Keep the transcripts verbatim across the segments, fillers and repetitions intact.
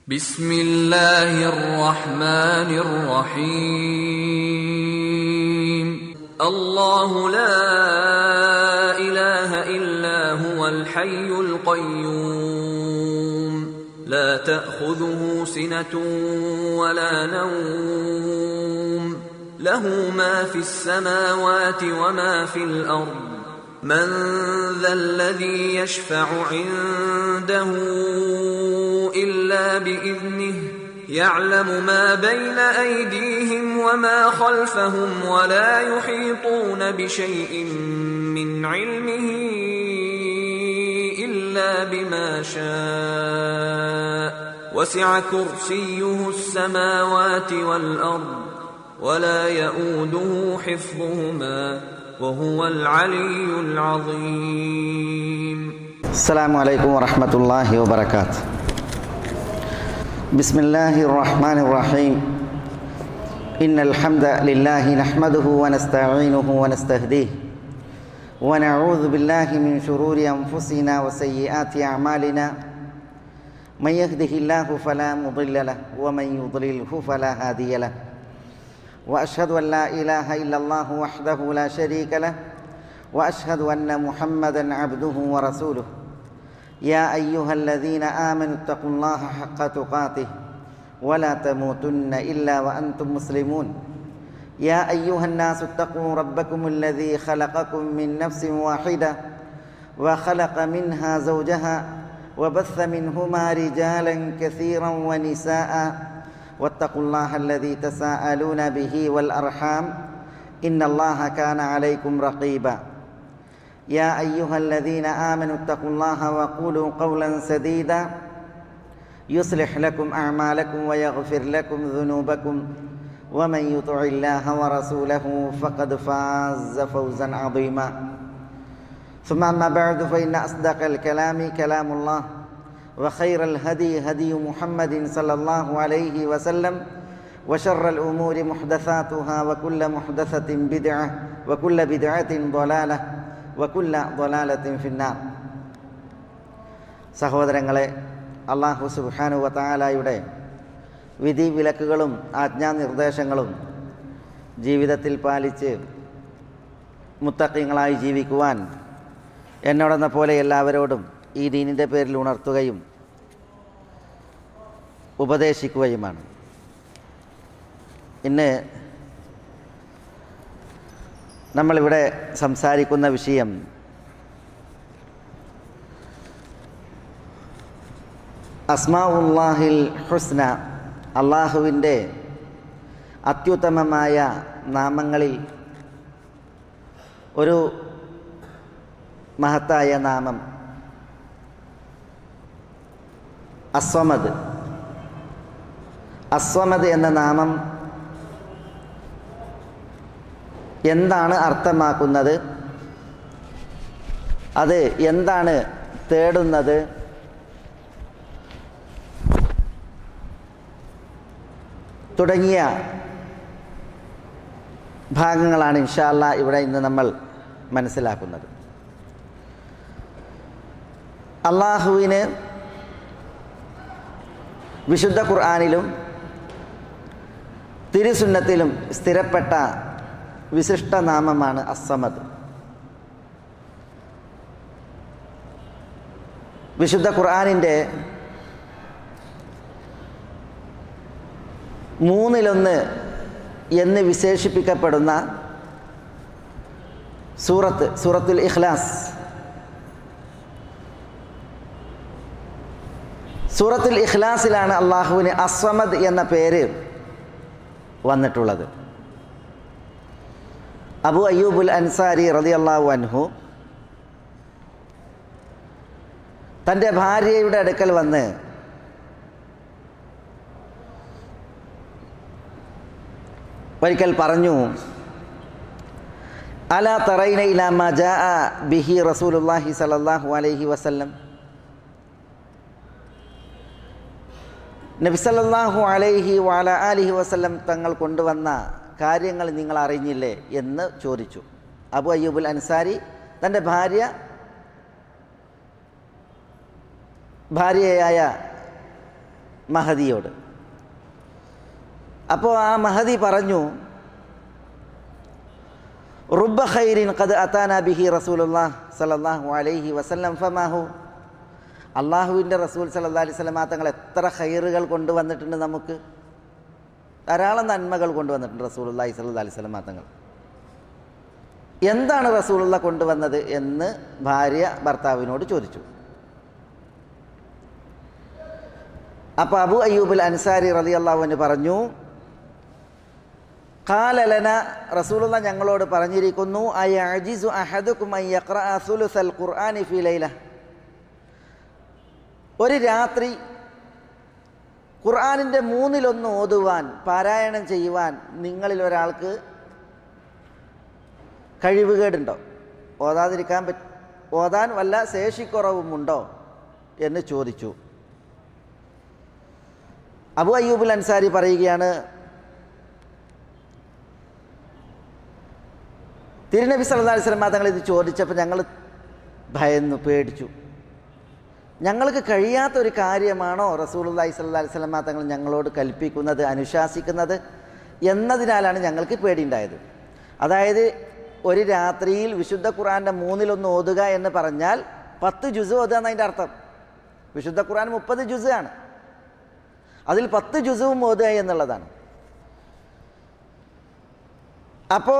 ബിസ്മില്ലാഹിർ റഹ്മാനിർ റഹീം. അല്ലാഹു ലാ ഇലാഹ ഇല്ലാ ഹുവൽ ഹയ്യുൽ ഖയ്യൂം ലാ തഅഖുദുഹു സിനതുൻ വലാ നൗം ലഹു മാ ഫിസ് സമാവാതി വമാ ഫിൽ അർദ് من ذا الذي يشفع عنده إلا بإذنه يعلم ما بين أيديهم وما خلفهم ولا يحيطون بشيء من علمه إلا بما شاء وسع كرسيه السماوات والأرض ولا يؤوده حفظهما وهو العلي العظيم. السلام عليكم ورحمة الله وبركاته. بسم الله الرحمن الرحيم. إن الحمد لله نحمده ونستعينه ونستهديه ونعوذ بالله من شرور أنفسنا وسيئات أعمالنا. من يهده الله فلا مضل له ومن يضلله فلا هادي له. وأشهد أن لا إله إلا الله وحده لا شريك له وأشهد أن محمدًا عبده ورسوله. يا أيها الذين آمنوا اتقوا الله حق تقاته ولا تموتن إلا وأنتم مسلمون. يا أيها الناس اتقوا ربكم الذي خلقكم من نفس واحدة وخلق منها زوجها وبث منهما رجالا كثيرا ونساء واتقوا الله الذي تساءلون به والأرحام إن الله كان عليكم رقيبا. يا أيها الذين آمنوا اتقوا الله وقولوا قولا سديدا يصلح لكم أعمالكم ويغفر لكم ذنوبكم ومن يطع الله ورسوله فقد فاز فوزا عظيما. ثم أما بعد فإن أصدق الكلام كلام الله وخير الهدي هدي محمد صلى الله عليه وسلم وشر الأمور محدثاتها وكل محدثة بدعة وكل بدعة ضلالة وكل ضلالة في النار. സഹോദരങ്ങളെ, അല്ലാഹു സുബ്ഹാനഹു വ തആലയുടെ വിധി വിലക്കുകളും ആജ്ഞാനിർദ്ദേശങ്ങളും ജീവിതത്തിൽ പാലിച്ച് മുത്തഖീങ്ങളായി ജീവിക്കുവാൻ എന്നോടെന്ന പോലെ എല്ലാവരോടും ഈ ദീനിൻ്റെ പേരിൽ ഉണർത്തുകയും ഉപദേശിക്കുകയുമാണ്. ഇന്ന് നമ്മളിവിടെ സംസാരിക്കുന്ന വിഷയം അസ്മാഉല്ലാഹിൽ ഹുസ്ന, അള്ളാഹുവിൻ്റെ അത്യുത്തമമായ നാമങ്ങളിൽ ഒരു മഹത്തായ നാമം അസ്വമദ്. അസ്വമദ് എന്ന നാമം എന്താണ് അർത്ഥമാക്കുന്നത്, അത് എന്താണ് തേടുന്നത്, തുടങ്ങിയ ഭാഗങ്ങളാണ് ഇൻഷാ അല്ലാഹ് ഇവിടെ ഇന്ന് നമ്മൾ മനസ്സിലാക്കുന്നത്. അള്ളാഹുവിന് വിശുദ്ധ ഖുർആനിലും തിരുസുന്നത്തിലും സ്ഥിരപ്പെട്ട വിശിഷ്ട നാമമാണ് അസ്സമദ്. വിശുദ്ധ ഖുർആനിൻ്റെ മൂന്നിലൊന്ന് എന്ന് വിശേഷിപ്പിക്കപ്പെടുന്ന സൂറത്ത് സൂറത്തുൽ ഇഖ്ലാസ്, സൂറത്തുൽ ഇഖ്ലാസിലാണ് അള്ളാഹുവിന് അസ്വമദ് എന്ന പേര് വന്നിട്ടുള്ളത്. അബു അയ്യൂബുൽ അൻസാരി റളിയല്ലാഹു അൻഹു തൻ്റെ ഭാര്യയുടെ അടുക്കൽ വന്ന് ഒരിക്കൽ പറഞ്ഞു, അലാ തറൈന ഇലാ മാ ജാഅ ബിഹി റസൂലുള്ളാഹി സ്വല്ലല്ലാഹു അലൈഹി വസല്ലം, നബി സല്ലല്ലാഹു അലൈഹി വഅലാ ആലിഹി വസല്ലം തങ്ങൾ കൊണ്ടുവന്ന കാര്യങ്ങൾ നിങ്ങൾ അറിഞ്ഞില്ലേ എന്ന് ചോദിച്ചു. അബു അയ്യൂബുൽ അൻസാരി തൻ്റെ ഭാര്യ ഭാര്യയായ മഹദിയോട്. അപ്പോൾ ആ മഹദി പറഞ്ഞു, റുബ്ബ ഖൈരിൻ ഖദ് അതാനാ ബിഹി റസൂലുള്ളാഹ് സല്ലല്ലാഹു അലൈഹി വസല്ലം ഫമാഹു. അള്ളാഹുവിൻ്റെ റസൂൽ സല്ലല്ലാഹു അലൈഹി വസല്ലം തങ്ങൾ എത്ര ഖൈറുകൾ കൊണ്ടുവന്നിട്ടുണ്ട്, നമുക്ക് ധാരാളം നന്മകൾ കൊണ്ടുവന്നിട്ടുണ്ട് റസൂലുള്ളാഹി സല്ലല്ലാഹു അലൈഹി വസല്ലം തങ്ങൾ. എന്താണ് റസൂലുള്ള കൊണ്ടുവന്നത് എന്ന് ഭാര്യ ഭർത്താവിനോട് ചോദിച്ചു. അപ്പോൾ അബൂ അയ്യൂബുൽ അൻസാരി റളിയല്ലാഹു അൻഹു പറഞ്ഞു, ഖാല ലനാ, റസൂലുള്ള ഞങ്ങളോട് പറഞ്ഞിരിക്കുന്നു, അയഅജിസു അഹദുകും അൻ യഖറഅ സുലുസൽ ഖുർആനി ഫീ ലൈല, ഒരു രാത്രി ഖുർആനിൻ്റെ മൂന്നിലൊന്ന് ഓതുവാൻ, പാരായണം ചെയ്യുവാൻ നിങ്ങളിൽ ഒരാൾക്ക് കഴിവുകേടുണ്ടോ, ഓതാതിരിക്കാൻ പറ്റ ഓതാൻ വല്ല ശേഷിക്കുറവുമുണ്ടോ എന്ന് ചോദിച്ചു. അബൂ അയ്യൂബുൽ അൻസാരി പറയുകയാണ്, തിരുനബി സല്ലല്ലാഹു അലൈഹി വസല്ലം തങ്ങൾ ഇത് ചോദിച്ചപ്പോൾ ഞങ്ങൾ ഭയന്നു, പേടിച്ചു. ഞങ്ങൾക്ക് കഴിയാത്തൊരു കാര്യമാണോ റസൂലുള്ളാഹി സ്വല്ലല്ലാഹു അലൈഹി വസല്ലം തങ്ങൾ ഞങ്ങളോട് കൽപ്പിക്കുന്നത്, അനുശാസിക്കുന്നത് എന്നതിനാലാണ് ഞങ്ങൾക്ക് പേടിയുണ്ടായത്. അതായത് ഒരു രാത്രിയിൽ വിശുദ്ധ ഖുർആൻ്റെ മൂന്നിലൊന്ന് ഓതുക എന്ന് പറഞ്ഞാൽ പത്ത് ജുസ് ഓതുക എന്നതിൻ്റെ അർത്ഥം. വിശുദ്ധ ഖുർആൻ മുപ്പത് ജുസ് ആണ്, അതിൽ പത്ത് ജുസുവും ഓതുക എന്നുള്ളതാണ്. അപ്പോൾ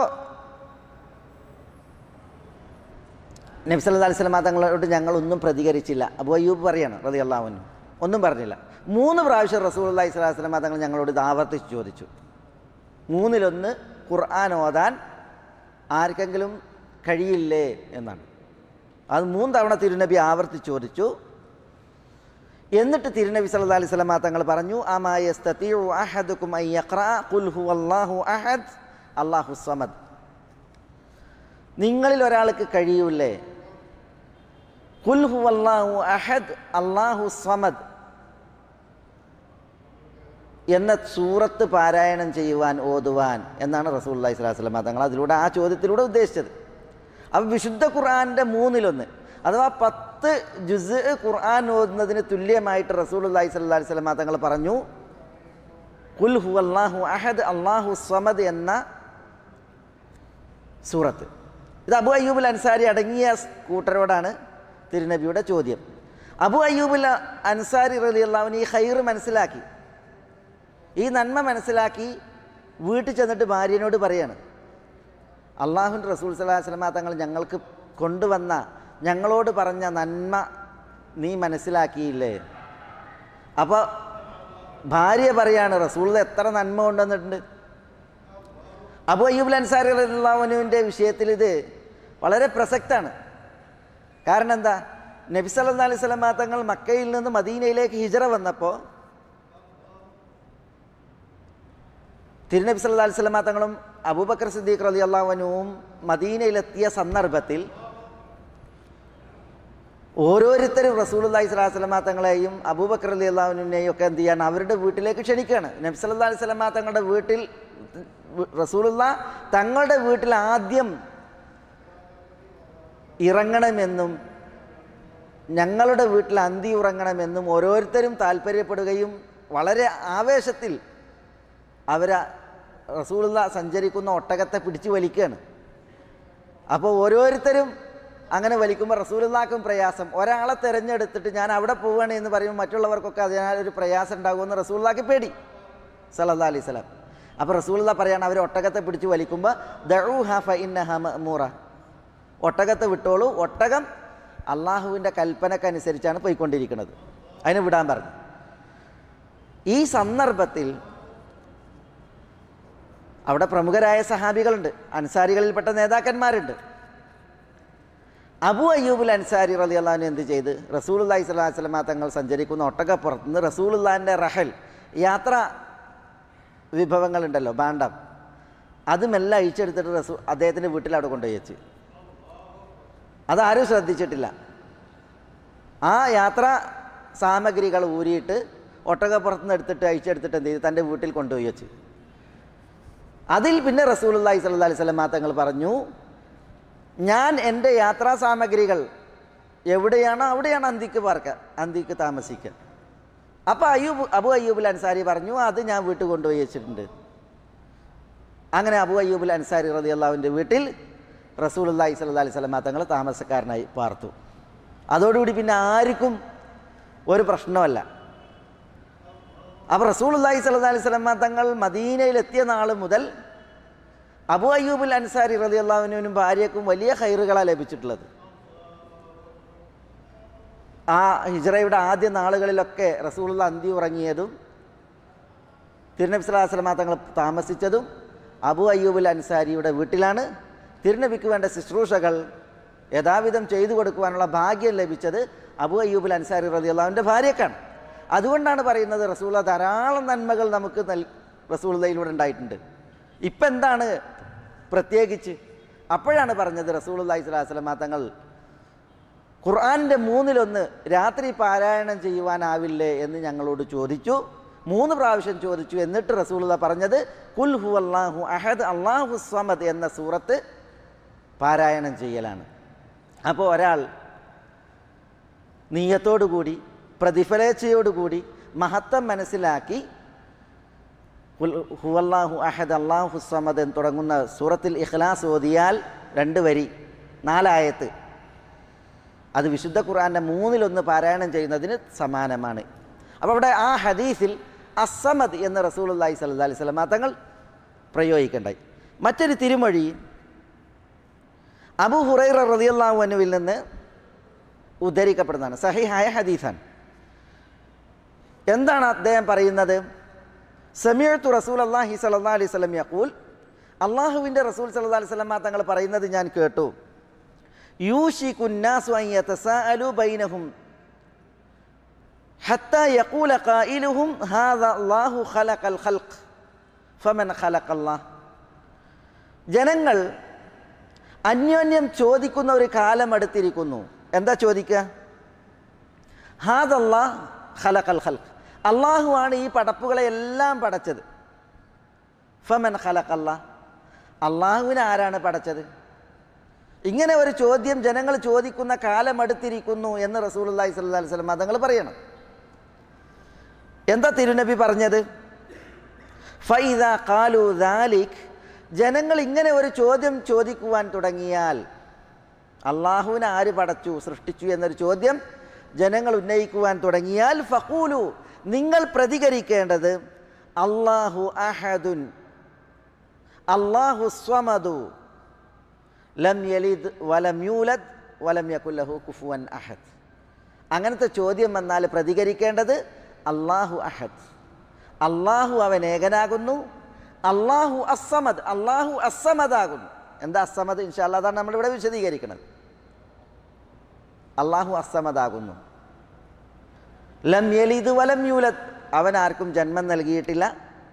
നബി സല്ലല്ലാഹു അലൈഹി വസല്ലം തങ്ങളോട് ഞങ്ങളൊന്നും പ്രതികരിച്ചില്ല. അബൂ അയ്യൂബ് പറയാണ് റളിയല്ലാഹു അൻഹു, ഒന്നും പറഞ്ഞില്ല. മൂന്ന് പ്രാവശ്യം റസൂലുള്ളാഹി സ്വല്ലല്ലാഹു അലൈഹി വസല്ലം തങ്ങൾ ഞങ്ങളോട് ഇത് ആവർത്തിച്ച് ചോദിച്ചു, മൂന്നിലൊന്ന് ഖുർആൻ ഓതാൻ ആർക്കെങ്കിലും കഴിയില്ലേ എന്നാണ്. അത് മൂന്ന് തവണ തിരുനബി ആവർത്തിച്ച് ചോദിച്ചു. എന്നിട്ട് തിരുനബി സല്ലല്ലാഹു അലൈഹി വസല്ലം തങ്ങൾ പറഞ്ഞു, അമാ യസ്തതിഉ അഹദുകും അൻ യഖറഅ ഖുൽ ഹുവല്ലാഹു അഹദ് അല്ലാഹു സമദ്, നിങ്ങളിൽ ഒരാൾക്ക് കഴിയൂലേ ഖുൽ ഹുവല്ലാഹു അഹദ് അല്ലാഹു സമദ് എന്ന സൂറത്ത് പാരായണം ചെയ്യുവാൻ, ഓതുവാൻ എന്നാണ് റസൂലുള്ളാഹി സ്വല്ലല്ലാഹു അലൈഹി വസല്ലം തങ്ങൾ അതിലൂടെ, ആ ചോദ്യത്തിലൂടെ ഉദ്ദേശിച്ചത്. അപ്പോൾ വിശുദ്ധ ഖുർആൻ്റെ മൂന്നിലൊന്ന് അഥവാ പത്ത് ജുസ് ഖുർആൻ ഓതുന്നതിന് തുല്യമായിട്ട് റസൂലുള്ളാഹി സ്വല്ലല്ലാഹു അലൈഹി വസല്ലം തങ്ങൾ പറഞ്ഞു ഖുൽ ഹുവല്ലാഹു അഹദ് അല്ലാഹു സമദ് എന്ന സൂറത്ത്. ഇത് അബൂ അയ്യൂബുൽ അൻസാരി അടങ്ങിയ കൂട്ടരോടാണ് തിരുനബിയുടെ ചോദ്യം. അബൂ അയ്യൂബുൽ അൻസാരി റളിയല്ലാഹു അൻഹു ഈ ഖൈർ മനസ്സിലാക്കി, ഈ നന്മ മനസ്സിലാക്കി വീട്ടിൽ ചെന്നിട്ട് ഭാര്യനോട് പറയാണ്, അള്ളാഹുവിൻ്റെ റസൂൽ സല്ലല്ലാഹു അലൈഹി വസല്ലം തങ്ങൾ ഞങ്ങൾക്ക് കൊണ്ടുവന്ന, ഞങ്ങളോട് പറഞ്ഞ നന്മ നീ മനസ്സിലാക്കിയില്ലേ? അപ്പോൾ ഭാര്യ പറയാണ്, റസൂൽ എത്ര നന്മ കൊണ്ടുവന്നിട്ടുണ്ട്. അബൂ അയ്യൂബുൽ അൻസാരി റളിയല്ലാഹു അൻഹുവിൻ്റെ വിഷയത്തിൽ ഇത് വളരെ പ്രസക്തമാണ്. കാരണം എന്താ, നബി സല്ലല്ലാഹു അലൈഹി വസല്ലം തങ്ങൾ മക്കയിൽ നിന്ന് മദീനയിലേക്ക് ഹിജ്റ വന്നപ്പോൾ തിരുനബി സല്ലല്ലാഹു അലൈഹി വസല്ലം തങ്ങളും അബൂബക്കർ സിദ്ദീഖ് റളിയല്ലാഹു അൻഹുവും മദീനയിലെത്തിയ സന്ദർഭത്തിൽ ഓരോരുത്തരും റസൂലുള്ളാഹി സ്വല്ലല്ലാഹു അലൈഹി വസല്ലം തങ്ങളെയും അബൂബക്കർ റളിയല്ലാഹു അൻഹുവിനെയും ഒക്കെ എന്ത് ചെയ്യാണ്, അവരുടെ വീട്ടിലേക്ക് ക്ഷണിക്കുകയാണ്. നബി സല്ലല്ലാഹു അലൈഹി വസല്ലം തങ്ങളുടെ വീട്ടിൽ, റസൂലുള്ള തങ്ങളുടെ വീട്ടിൽ ആദ്യം ഇറങ്ങണമെന്നും ഞങ്ങളുടെ വീട്ടിൽ അന്തി ഉറങ്ങണമെന്നും ഓരോരുത്തരും താല്പര്യപ്പെടുകയും വളരെ ആവേശത്തിൽ അവർ റസൂലുള്ള സഞ്ചരിക്കുന്ന ഒട്ടകത്തെ പിടിച്ചു വലിക്കുകയാണ്. അപ്പോൾ ഓരോരുത്തരും അങ്ങനെ വലിക്കുമ്പോൾ റസൂലുള്ളാഹിക്കും പ്രയാസം, ഒരാളെ തിരഞ്ഞെടുത്തിട്ട് ഞാൻ അവിടെ പോവുകയാണ് എന്ന് പറയുമ്പോൾ മറ്റുള്ളവർക്കൊക്കെ അതിനാലൊരു പ്രയാസം ഉണ്ടാകുമെന്ന് റസൂലുള്ളാഹിക്ക് പേടി സല്ലല്ലാഹു അലൈഹി വസല്ലം. അപ്പോൾ റസൂലുള്ളാഹി പറയാണ്, അവർ ഒട്ടകത്തെ പിടിച്ച് വലിക്കുമ്പോൾ ദഊഹാ ഫഇന്നഹ മഅ്മൂറ, ഒട്ടകത്തെ വിട്ടോളൂ, ഒട്ടകം അള്ളാഹുവിൻ്റെ കൽപ്പനക്കനുസരിച്ചാണ് പോയിക്കൊണ്ടിരിക്കുന്നത്, അതിനെ വിടാൻ പറഞ്ഞു. ഈ സന്ദർഭത്തിൽ അവിടെ പ്രമുഖരായ സഹാബികളുണ്ട്, അൻസാരികളിൽപ്പെട്ട നേതാക്കന്മാരുണ്ട്. അബൂ അയ്യൂബുൽ അൻസാരി റളിയല്ലാഹു അൻഹു എന്ത് ചെയ്ത്, റസൂലുള്ളാഹി സ്വല്ലല്ലാഹു അലൈഹി വസല്ലം തങ്ങൾ സഞ്ചരിക്കുന്ന ഒട്ടകപ്പുറത്ത് നിന്ന് റസൂലുള്ളാഹിൻ്റെ റഹൽ, യാത്ര വിഭവങ്ങളുണ്ടല്ലോ, ഭാണ്ഡം, അതുമെല്ലാം അഴിച്ചെടുത്തിട്ട് റസൂ അദ്ദേഹത്തിൻ്റെ വീട്ടിൽ അവിടെ കൊണ്ടുപോയി വെച്ച്. അതാരും ശ്രദ്ധിച്ചിട്ടില്ല. ആ യാത്രാ സാമഗ്രികൾ ഊരിയിട്ട് ഒട്ടകപ്പുറത്തുനിന്ന് എടുത്തിട്ട് അഴിച്ചെടുത്തിട്ട് എന്ത് ചെയ്തു, തൻ്റെ വീട്ടിൽ കൊണ്ടുപോയി വെച്ച്. അതിൽ പിന്നെ റസൂലുള്ളാഹി സ്വല്ലല്ലാഹു അലൈഹി വസല്ലം തങ്ങൾ പറഞ്ഞു, ഞാൻ എൻ്റെ യാത്രാ സാമഗ്രികൾ എവിടെയാണോ അവിടെയാണ് അന്തിക്ക് പാർക്കുക, അന്തിക്ക് താമസിക്കുക. അപ്പോൾ അയ്യൂബ് അബു അയ്യൂബുൽ അൻസാരി പറഞ്ഞു, അത് ഞാൻ വീട്ടിൽ കൊണ്ടുപോയി വെച്ചിട്ടുണ്ട്. അങ്ങനെ അബു അയ്യൂബുൽ അൻസാരി റളിയല്ലാഹുവിൻ്റെ വീട്ടിൽ റസൂലുള്ളാഹി സ്വല്ലല്ലാഹി അലൈഹി വസല്ലം തങ്ങൾ താമസക്കാരനായി പാർത്തു. അതോടുകൂടി പിന്നെ ആർക്കും ഒരു പ്രശ്നമല്ല. അപ്പോൾ റസൂലുള്ളാഹി സ്വല്ലല്ലാഹി അലൈഹി വസല്ലം തങ്ങൾ മദീനയിലെത്തിയ നാൾ മുതൽ അബു അയ്യൂബുൽ അൻസാരി റളിയല്ലാഹുവിനും ഭാര്യയ്ക്കും വലിയ ഖൈറുകളാണ് ലഭിച്ചിട്ടുള്ളത്. ആ ഹിജ്റയുടെ ആദ്യ നാളുകളിലൊക്കെ റസൂലുള്ളാഹി അന്തി ഉറങ്ങിയതും തിരുനബി സ്വല്ലല്ലാഹി അലൈഹി വസല്ലം തങ്ങൾ താമസിച്ചതും അബു അയ്യൂബുൽ അൻസാരിയുടെ വീട്ടിലാണ്. തിരുനബിക്ക് വേണ്ട ശുശ്രൂഷകൾ യഥാവിധം ചെയ്തു കൊടുക്കുവാനുള്ള ഭാഗ്യം ലഭിച്ചത് അബു അയ്യൂബുൽ അൻസാരി റളിയല്ലാഹുവിൻ്റെ ഭാര്യക്കാണ്. അതുകൊണ്ടാണ് പറയുന്നത് റസൂലുള്ളാഹി ധാരാളം നന്മകൾ നമുക്ക് നൽ റസൂലുള്ളാഹിയിലൂടെ ഉണ്ടായിട്ടുണ്ട്. ഇപ്പം എന്താണ് പ്രത്യേകിച്ച്? അപ്പോഴാണ് പറഞ്ഞത് റസൂലുള്ളാഹി സ്വല്ലല്ലാഹി അലൈഹി വസല്ലം തങ്ങൾ ഖുർആനിൻ്റെ മൂന്നിലൊന്ന് രാത്രി പാരായണം ചെയ്യുവാനാവില്ലേ എന്ന് ഞങ്ങളോട് ചോദിച്ചു. മൂന്ന് പ്രാവശ്യം ചോദിച്ചു. എന്നിട്ട് റസൂലുള്ളാഹി പറഞ്ഞത് ഖുൽ ഹുവല്ലാഹു അഹദ് അല്ലാഹു സ്വമദ് എന്ന സൂറത്ത് പാരായണം ചെയ്യലാണ്. അപ്പോൾ ഒരാൾ നീയത്തോടുകൂടി പ്രതിഫലേച്ഛയോടുകൂടി മഹത്വം മനസ്സിലാക്കി ഹുവല്ലാഹു അഹദ് അല്ലാഹു സ്വമദ് എന്ന് തുടങ്ങുന്ന സൂറത്തിൽ ഇഖ്ലാസ് ഓതിയാൽ രണ്ട് വരി നാലായത്ത്, അത് വിശുദ്ധ ഖുർആൻ്റെ മൂന്നിലൊന്ന് പാരായണം ചെയ്യുന്നതിന് സമാനമാണ്. അപ്പോൾ അവിടെ ആ ഹദീസിൽ അസ്സമദ് എന്ന് റസൂലുള്ളാഹി സ്വല്ലല്ലാഹി അലൈഹി വസല്ലം തങ്ങൾ പ്രയോഗിക്കണ്ടായി. മറ്റൊരു തിരുമൊഴി അബൂ ഹുറൈറ റളിയല്ലാഹു അൻഹുവിൽ നിന്ന് ഉദ്ധരിക്കപ്പെടുന്നതാണ്. സഹീഹായ ഹദീസാണ്. എന്താണ് അദ്ദേഹം പറയുന്നത്? സമീഅതു റസൂലുള്ളാഹി സ്വല്ലല്ലാഹി അലൈഹി വസല്ലം യഖൂൽ, അല്ലാഹുവിൻ്റെ റസൂൽ സ്വല്ലല്ലാഹി അലൈഹി വസല്ലം തങ്ങൾ പറയുന്നത് ഞാൻ കേട്ടു. യൂഷികു നാസു അൻ യതസാഅലു ബൈനഹും ഹത്താ യഖൂല ഖായിലുഹും ഹാദാ അല്ലാഹു ഖലഖൽ ഖൽഖ് ഫമൻ ഖലഖല്ലാഹ്. ജനങ്ങൾ അന്യോന്യം ചോദിക്കുന്ന ഒരു കാലം അടുത്തിരിക്കുന്നു. എന്താ ചോദിക്കുക? ഹാദല്ലാഹ് ഖലഖൽ ഖൽഖ്, അള്ളാഹു ആണ് ഈ പടപ്പുകളെ എല്ലാം പടച്ചത്. ഫമൻ ഖലഖല്ലാഹ്, അള്ളാഹുവിനെ ആരാണ് പടച്ചത്? ഇങ്ങനെ ഒരു ചോദ്യം ജനങ്ങൾ ചോദിക്കുന്ന കാലം അടുത്തിരിക്കുന്നു എന്ന് റസൂലുള്ളാഹി സ്വല്ലല്ലാഹി അലൈഹി വസല്ലം തങ്ങൾ പറയണം. എന്താ തിരുനബി പറഞ്ഞത്? ഫൈദാ ഖാലു ദാലിക്, ജനങ്ങൾ ഇങ്ങനെ ഒരു ചോദ്യം ചോദിക്കുവാൻ തുടങ്ങിയാൽ, അള്ളാഹുവിനെ ആര് പടച്ചു സൃഷ്ടിച്ചു എന്നൊരു ചോദ്യം ജനങ്ങൾ ഉന്നയിക്കുവാൻ തുടങ്ങിയാൽ, ഫഖൂലു, നിങ്ങൾ പ്രതികരിക്കേണ്ടത് അല്ലാഹു അഹദുൻ അല്ലാഹു സ്വമദു ലം യലിദ് വലം യൂലദ് വലം യകുൽ ലഹു കുഫുവൻ അഹദ്. അങ്ങനത്തെ ചോദ്യം വന്നാൽ പ്രതികരിക്കേണ്ടത് അല്ലാഹു അഹദ്, അള്ളാഹു അവൻ ഏകനാകുന്നു, അള്ളാഹു അസ്സമദ്, അള്ളാഹു അസ്സമദാകുന്നു. എന്താ അസ്സമദ്? ഇൻഷാ അല്ലാഹ് അതാണ് നമ്മളിവിടെ വിശദീകരിക്കുന്നത്. അള്ളാഹു അസ്സമദാകുന്നു. ലം യലിദ് വലം യൂലദ്, അവൻ ആർക്കും ജന്മം നൽകിയിട്ടില്ല.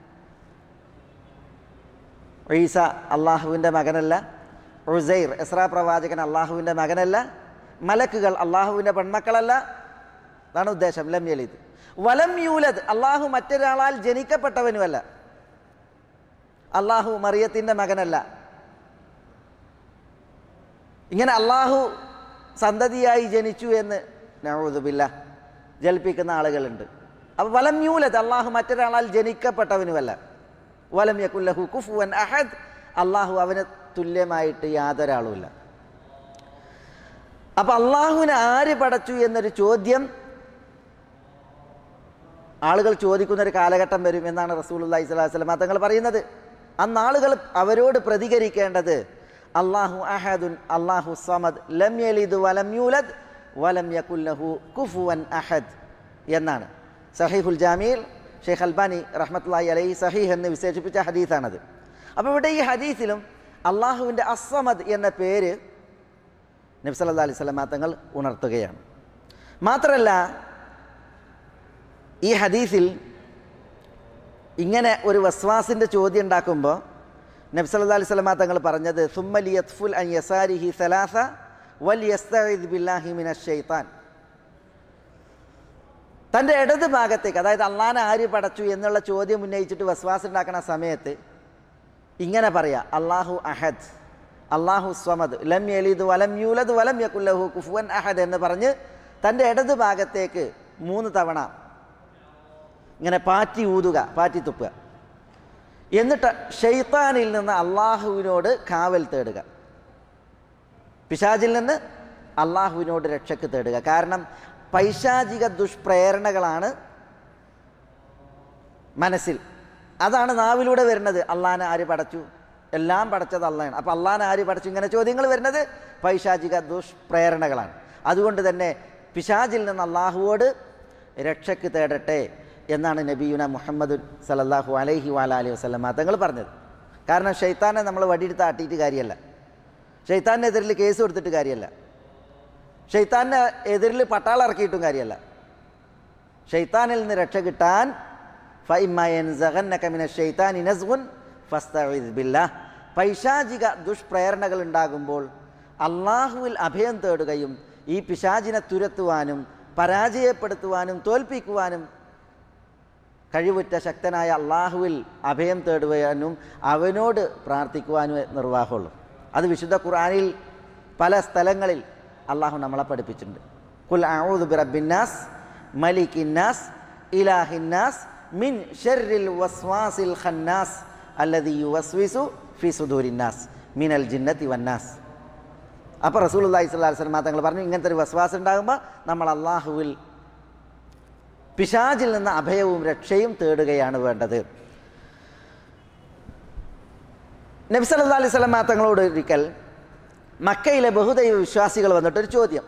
ഈസ അള്ളാഹുവിൻ്റെ മകനല്ല. ഉസൈർ ഇസ്രാ പ്രവാചകൻ അള്ളാഹുവിൻ്റെ മകനല്ല. മലക്കുകൾ അള്ളാഹുവിൻ്റെ പെൺമക്കളല്ല. അതാണ് ഉദ്ദേശം. ലം യലിദ് വലം യൂലദ്, അള്ളാഹു മറ്റൊരാളാൽ ജനിക്കപ്പെട്ടവനുമല്ല. അള്ളാഹു മറിയത്തിൻ്റെ മകനല്ല. ഇങ്ങനെ അള്ളാഹു സന്തതിയായി ജനിച്ചു എന്ന് നഊദു ബില്ലാഹ് ജൽപ്പിക്കുന്ന ആളുകളുണ്ട്. അപ്പോൾ വലം യൂലദ്, അള്ളാഹു മറ്റൊരാളാൽ ജനിക്കപ്പെട്ടവനുമല്ല. വലം യകുൽ ലഹു കുഫുവൻ അഹദ്, അള്ളാഹു അവന് തുല്യമായിട്ട് യാതൊരാളുമില്ല. അപ്പം അള്ളാഹുവിനെ ആര് പടച്ചു എന്നൊരു ചോദ്യം ആളുകൾ ചോദിക്കുന്നൊരു കാലഘട്ടം വരും എന്നാണ് റസൂലുള്ളാഹി സ്വല്ലല്ലാഹി അലൈഹി വസല്ലം തങ്ങൾ പറയുന്നത്. അന്ന് ആളുകൾ അവരോട് പ്രതികരിക്കേണ്ടത് അല്ലാഹു അഹദുൻ അല്ലാഹു സമദ് ലം യലിദ് വലം യൂലദ് വലം യകുൽ ലഹു കുഫുവൻ അഹദ് എന്നാണ്. സഹീഹുൽ ജാമിയിൽ ഷെയ്ഖ് അൽബാനി റഹ്മത്തുള്ളാഹി അലൈഹി സഹീഹ് എന്ന് വിശേഷിപ്പിച്ച ഹദീസാണത്. അപ്പോൾ ഇവിടെ ഈ ഹദീസിലും അള്ളാഹുവിൻ്റെ അസ്സമദ് എന്ന പേര് നബി സല്ലല്ലാഹു അലൈഹി വസല്ലം തങ്ങൾ ഉണർത്തുകയാണ്. മാത്രമല്ല ഈ ഹദീസിൽ ഇങ്ങനെ ഒരു വസ്വാസിൻ്റെ ചോദ്യം ഉണ്ടാക്കുമ്പോൾ നബി സല്ലല്ലാഹു അലൈഹി വസല്ലം തങ്ങൾ പറഞ്ഞത് സുമ്മ ലിയത്ഫുൽ അൻ യസാരിഹി സലാസ വൽ യസ്തഇദ് ബില്ലാഹി മിനശ് ശൈത്താൻ. തൻ്റെ ഇടത് ഭാഗത്തേക്ക്, അതായത് അള്ളാഹനെ ആര് പടച്ചു എന്നുള്ള ചോദ്യം ഉന്നയിച്ചിട്ട് വസ്വാസ് ഉണ്ടാക്കുന്ന സമയത്ത് ഇങ്ങനെ പറയാം, അള്ളാഹു അഹദ് അള്ളാഹു സ്വമദ് ലം യലിദ് വലം യൂലദ് വലം യകുൽ ലഹു കുഫുവൻ അഹദ് എന്ന് പറഞ്ഞ് തൻ്റെ ഇടത് ഭാഗത്തേക്ക് മൂന്ന് തവണ ഇങ്ങനെ പാറ്റി ഊതുക, പാറ്റി തുപ്പുക. എന്നിട്ട് ഷെയ്ത്താനിൽ നിന്ന് അള്ളാഹുവിനോട് കാവൽ തേടുക, പിശാചിൽ നിന്ന് അള്ളാഹുവിനോട് രക്ഷക്ക് തേടുക. കാരണം പൈശാചിക ദുഷ്പ്രേരണകളാണ് മനസ്സിൽ, അതാണ് നാവിലൂടെ വരുന്നത്. അള്ളാനെ ആര് പടച്ചു? എല്ലാം പടച്ചത് അള്ളാഹാണ്. അപ്പോൾ അള്ളാനെ ആര് പടച്ചു? ഇങ്ങനെ ചോദ്യങ്ങൾ വരുന്നത് പൈശാചിക ദുഷ്പ്രേരണകളാണ്. അതുകൊണ്ട് തന്നെ പിശാചിൽ നിന്ന് അള്ളാഹുവോട് രക്ഷക്ക് തേടട്ടെ എന്നാണ് നബിയുന മുഹമ്മദ് സല്ലല്ലാഹു അലൈഹി വഅലൈഹി വസല്ലം തങ്ങൾ പറഞ്ഞത്. കാരണം ഷെയ്ത്താനെ നമ്മൾ വടിയെടുത്ത് ആട്ടിയിട്ട് കാര്യമല്ല, ഷെയ്ത്താനെതിരിൽ കേസ് കൊടുത്തിട്ട് കാര്യമല്ല, ഷെയ്ത്താൻ്റെ എതിരിൽ പട്ടാളം ഇറക്കിയിട്ടും കാര്യമല്ല. ഷെയ്ത്താനിൽ നിന്ന് രക്ഷ കിട്ടാൻ ഫഇമ്മാ യൻസഗന്നക മിനശ് ശൈത്താനി നസ്ഗുൻ ഫസ്തഇദ് ബില്ലാഹ്, പൈശാചിക ദുഷ്പ്രേരണകൾ ഉണ്ടാകുമ്പോൾ അള്ളാഹുവിൽ അഭയം തേടുകയും ഈ പിശാചിനെ തുരത്തുവാനും പരാജയപ്പെടുത്തുവാനും തോൽപ്പിക്കുവാനും കഴിവുറ്റ ശക്തനായ അള്ളാഹുവിൽ അഭയം തേടുവാനും അവനോട് പ്രാർത്ഥിക്കുവാനും നിർവാഹമുള്ളൂ. അത് വിശുദ്ധ ഖുർആനിൽ പല സ്ഥലങ്ങളിൽ അള്ളാഹു നമ്മളെ പഠിപ്പിച്ചിട്ടുണ്ട്. ഖുൽ അഊദു ബിറബ്ബിന്നാസ് മലിക്കിന്നാസ് ഇലാഹിന്നാസ് മിൻ ശർരിൽ വസ്വാസിൽ ഖന്നാസ് അല്ലദീ യുവസ്വിസു ഫി സുദൂരിന്നാസ് മിനൽ ജിന്നത്തി വന്നാസ്. അപ്പോൾ റസൂലുള്ളാഹി സ്വല്ലല്ലാഹു അലൈഹി വസല്ലം തങ്ങൾ പറഞ്ഞു, ഇങ്ങനത്തെ ഒരു വസ്വാസം ഉണ്ടാകുമ്പോൾ നമ്മൾ അള്ളാഹുവിൽ പിശാചിൽ നിന്ന് അഭയവും രക്ഷയും തേടുകയാണ് വേണ്ടത്. നബി സല്ലല്ലാഹു അലൈഹി വസല്ലം തങ്ങളോട് ഒരിക്കൽ മക്കയിലെ ബഹുദൈവ വിശ്വാസികൾ വന്നിട്ടൊരു ചോദ്യം.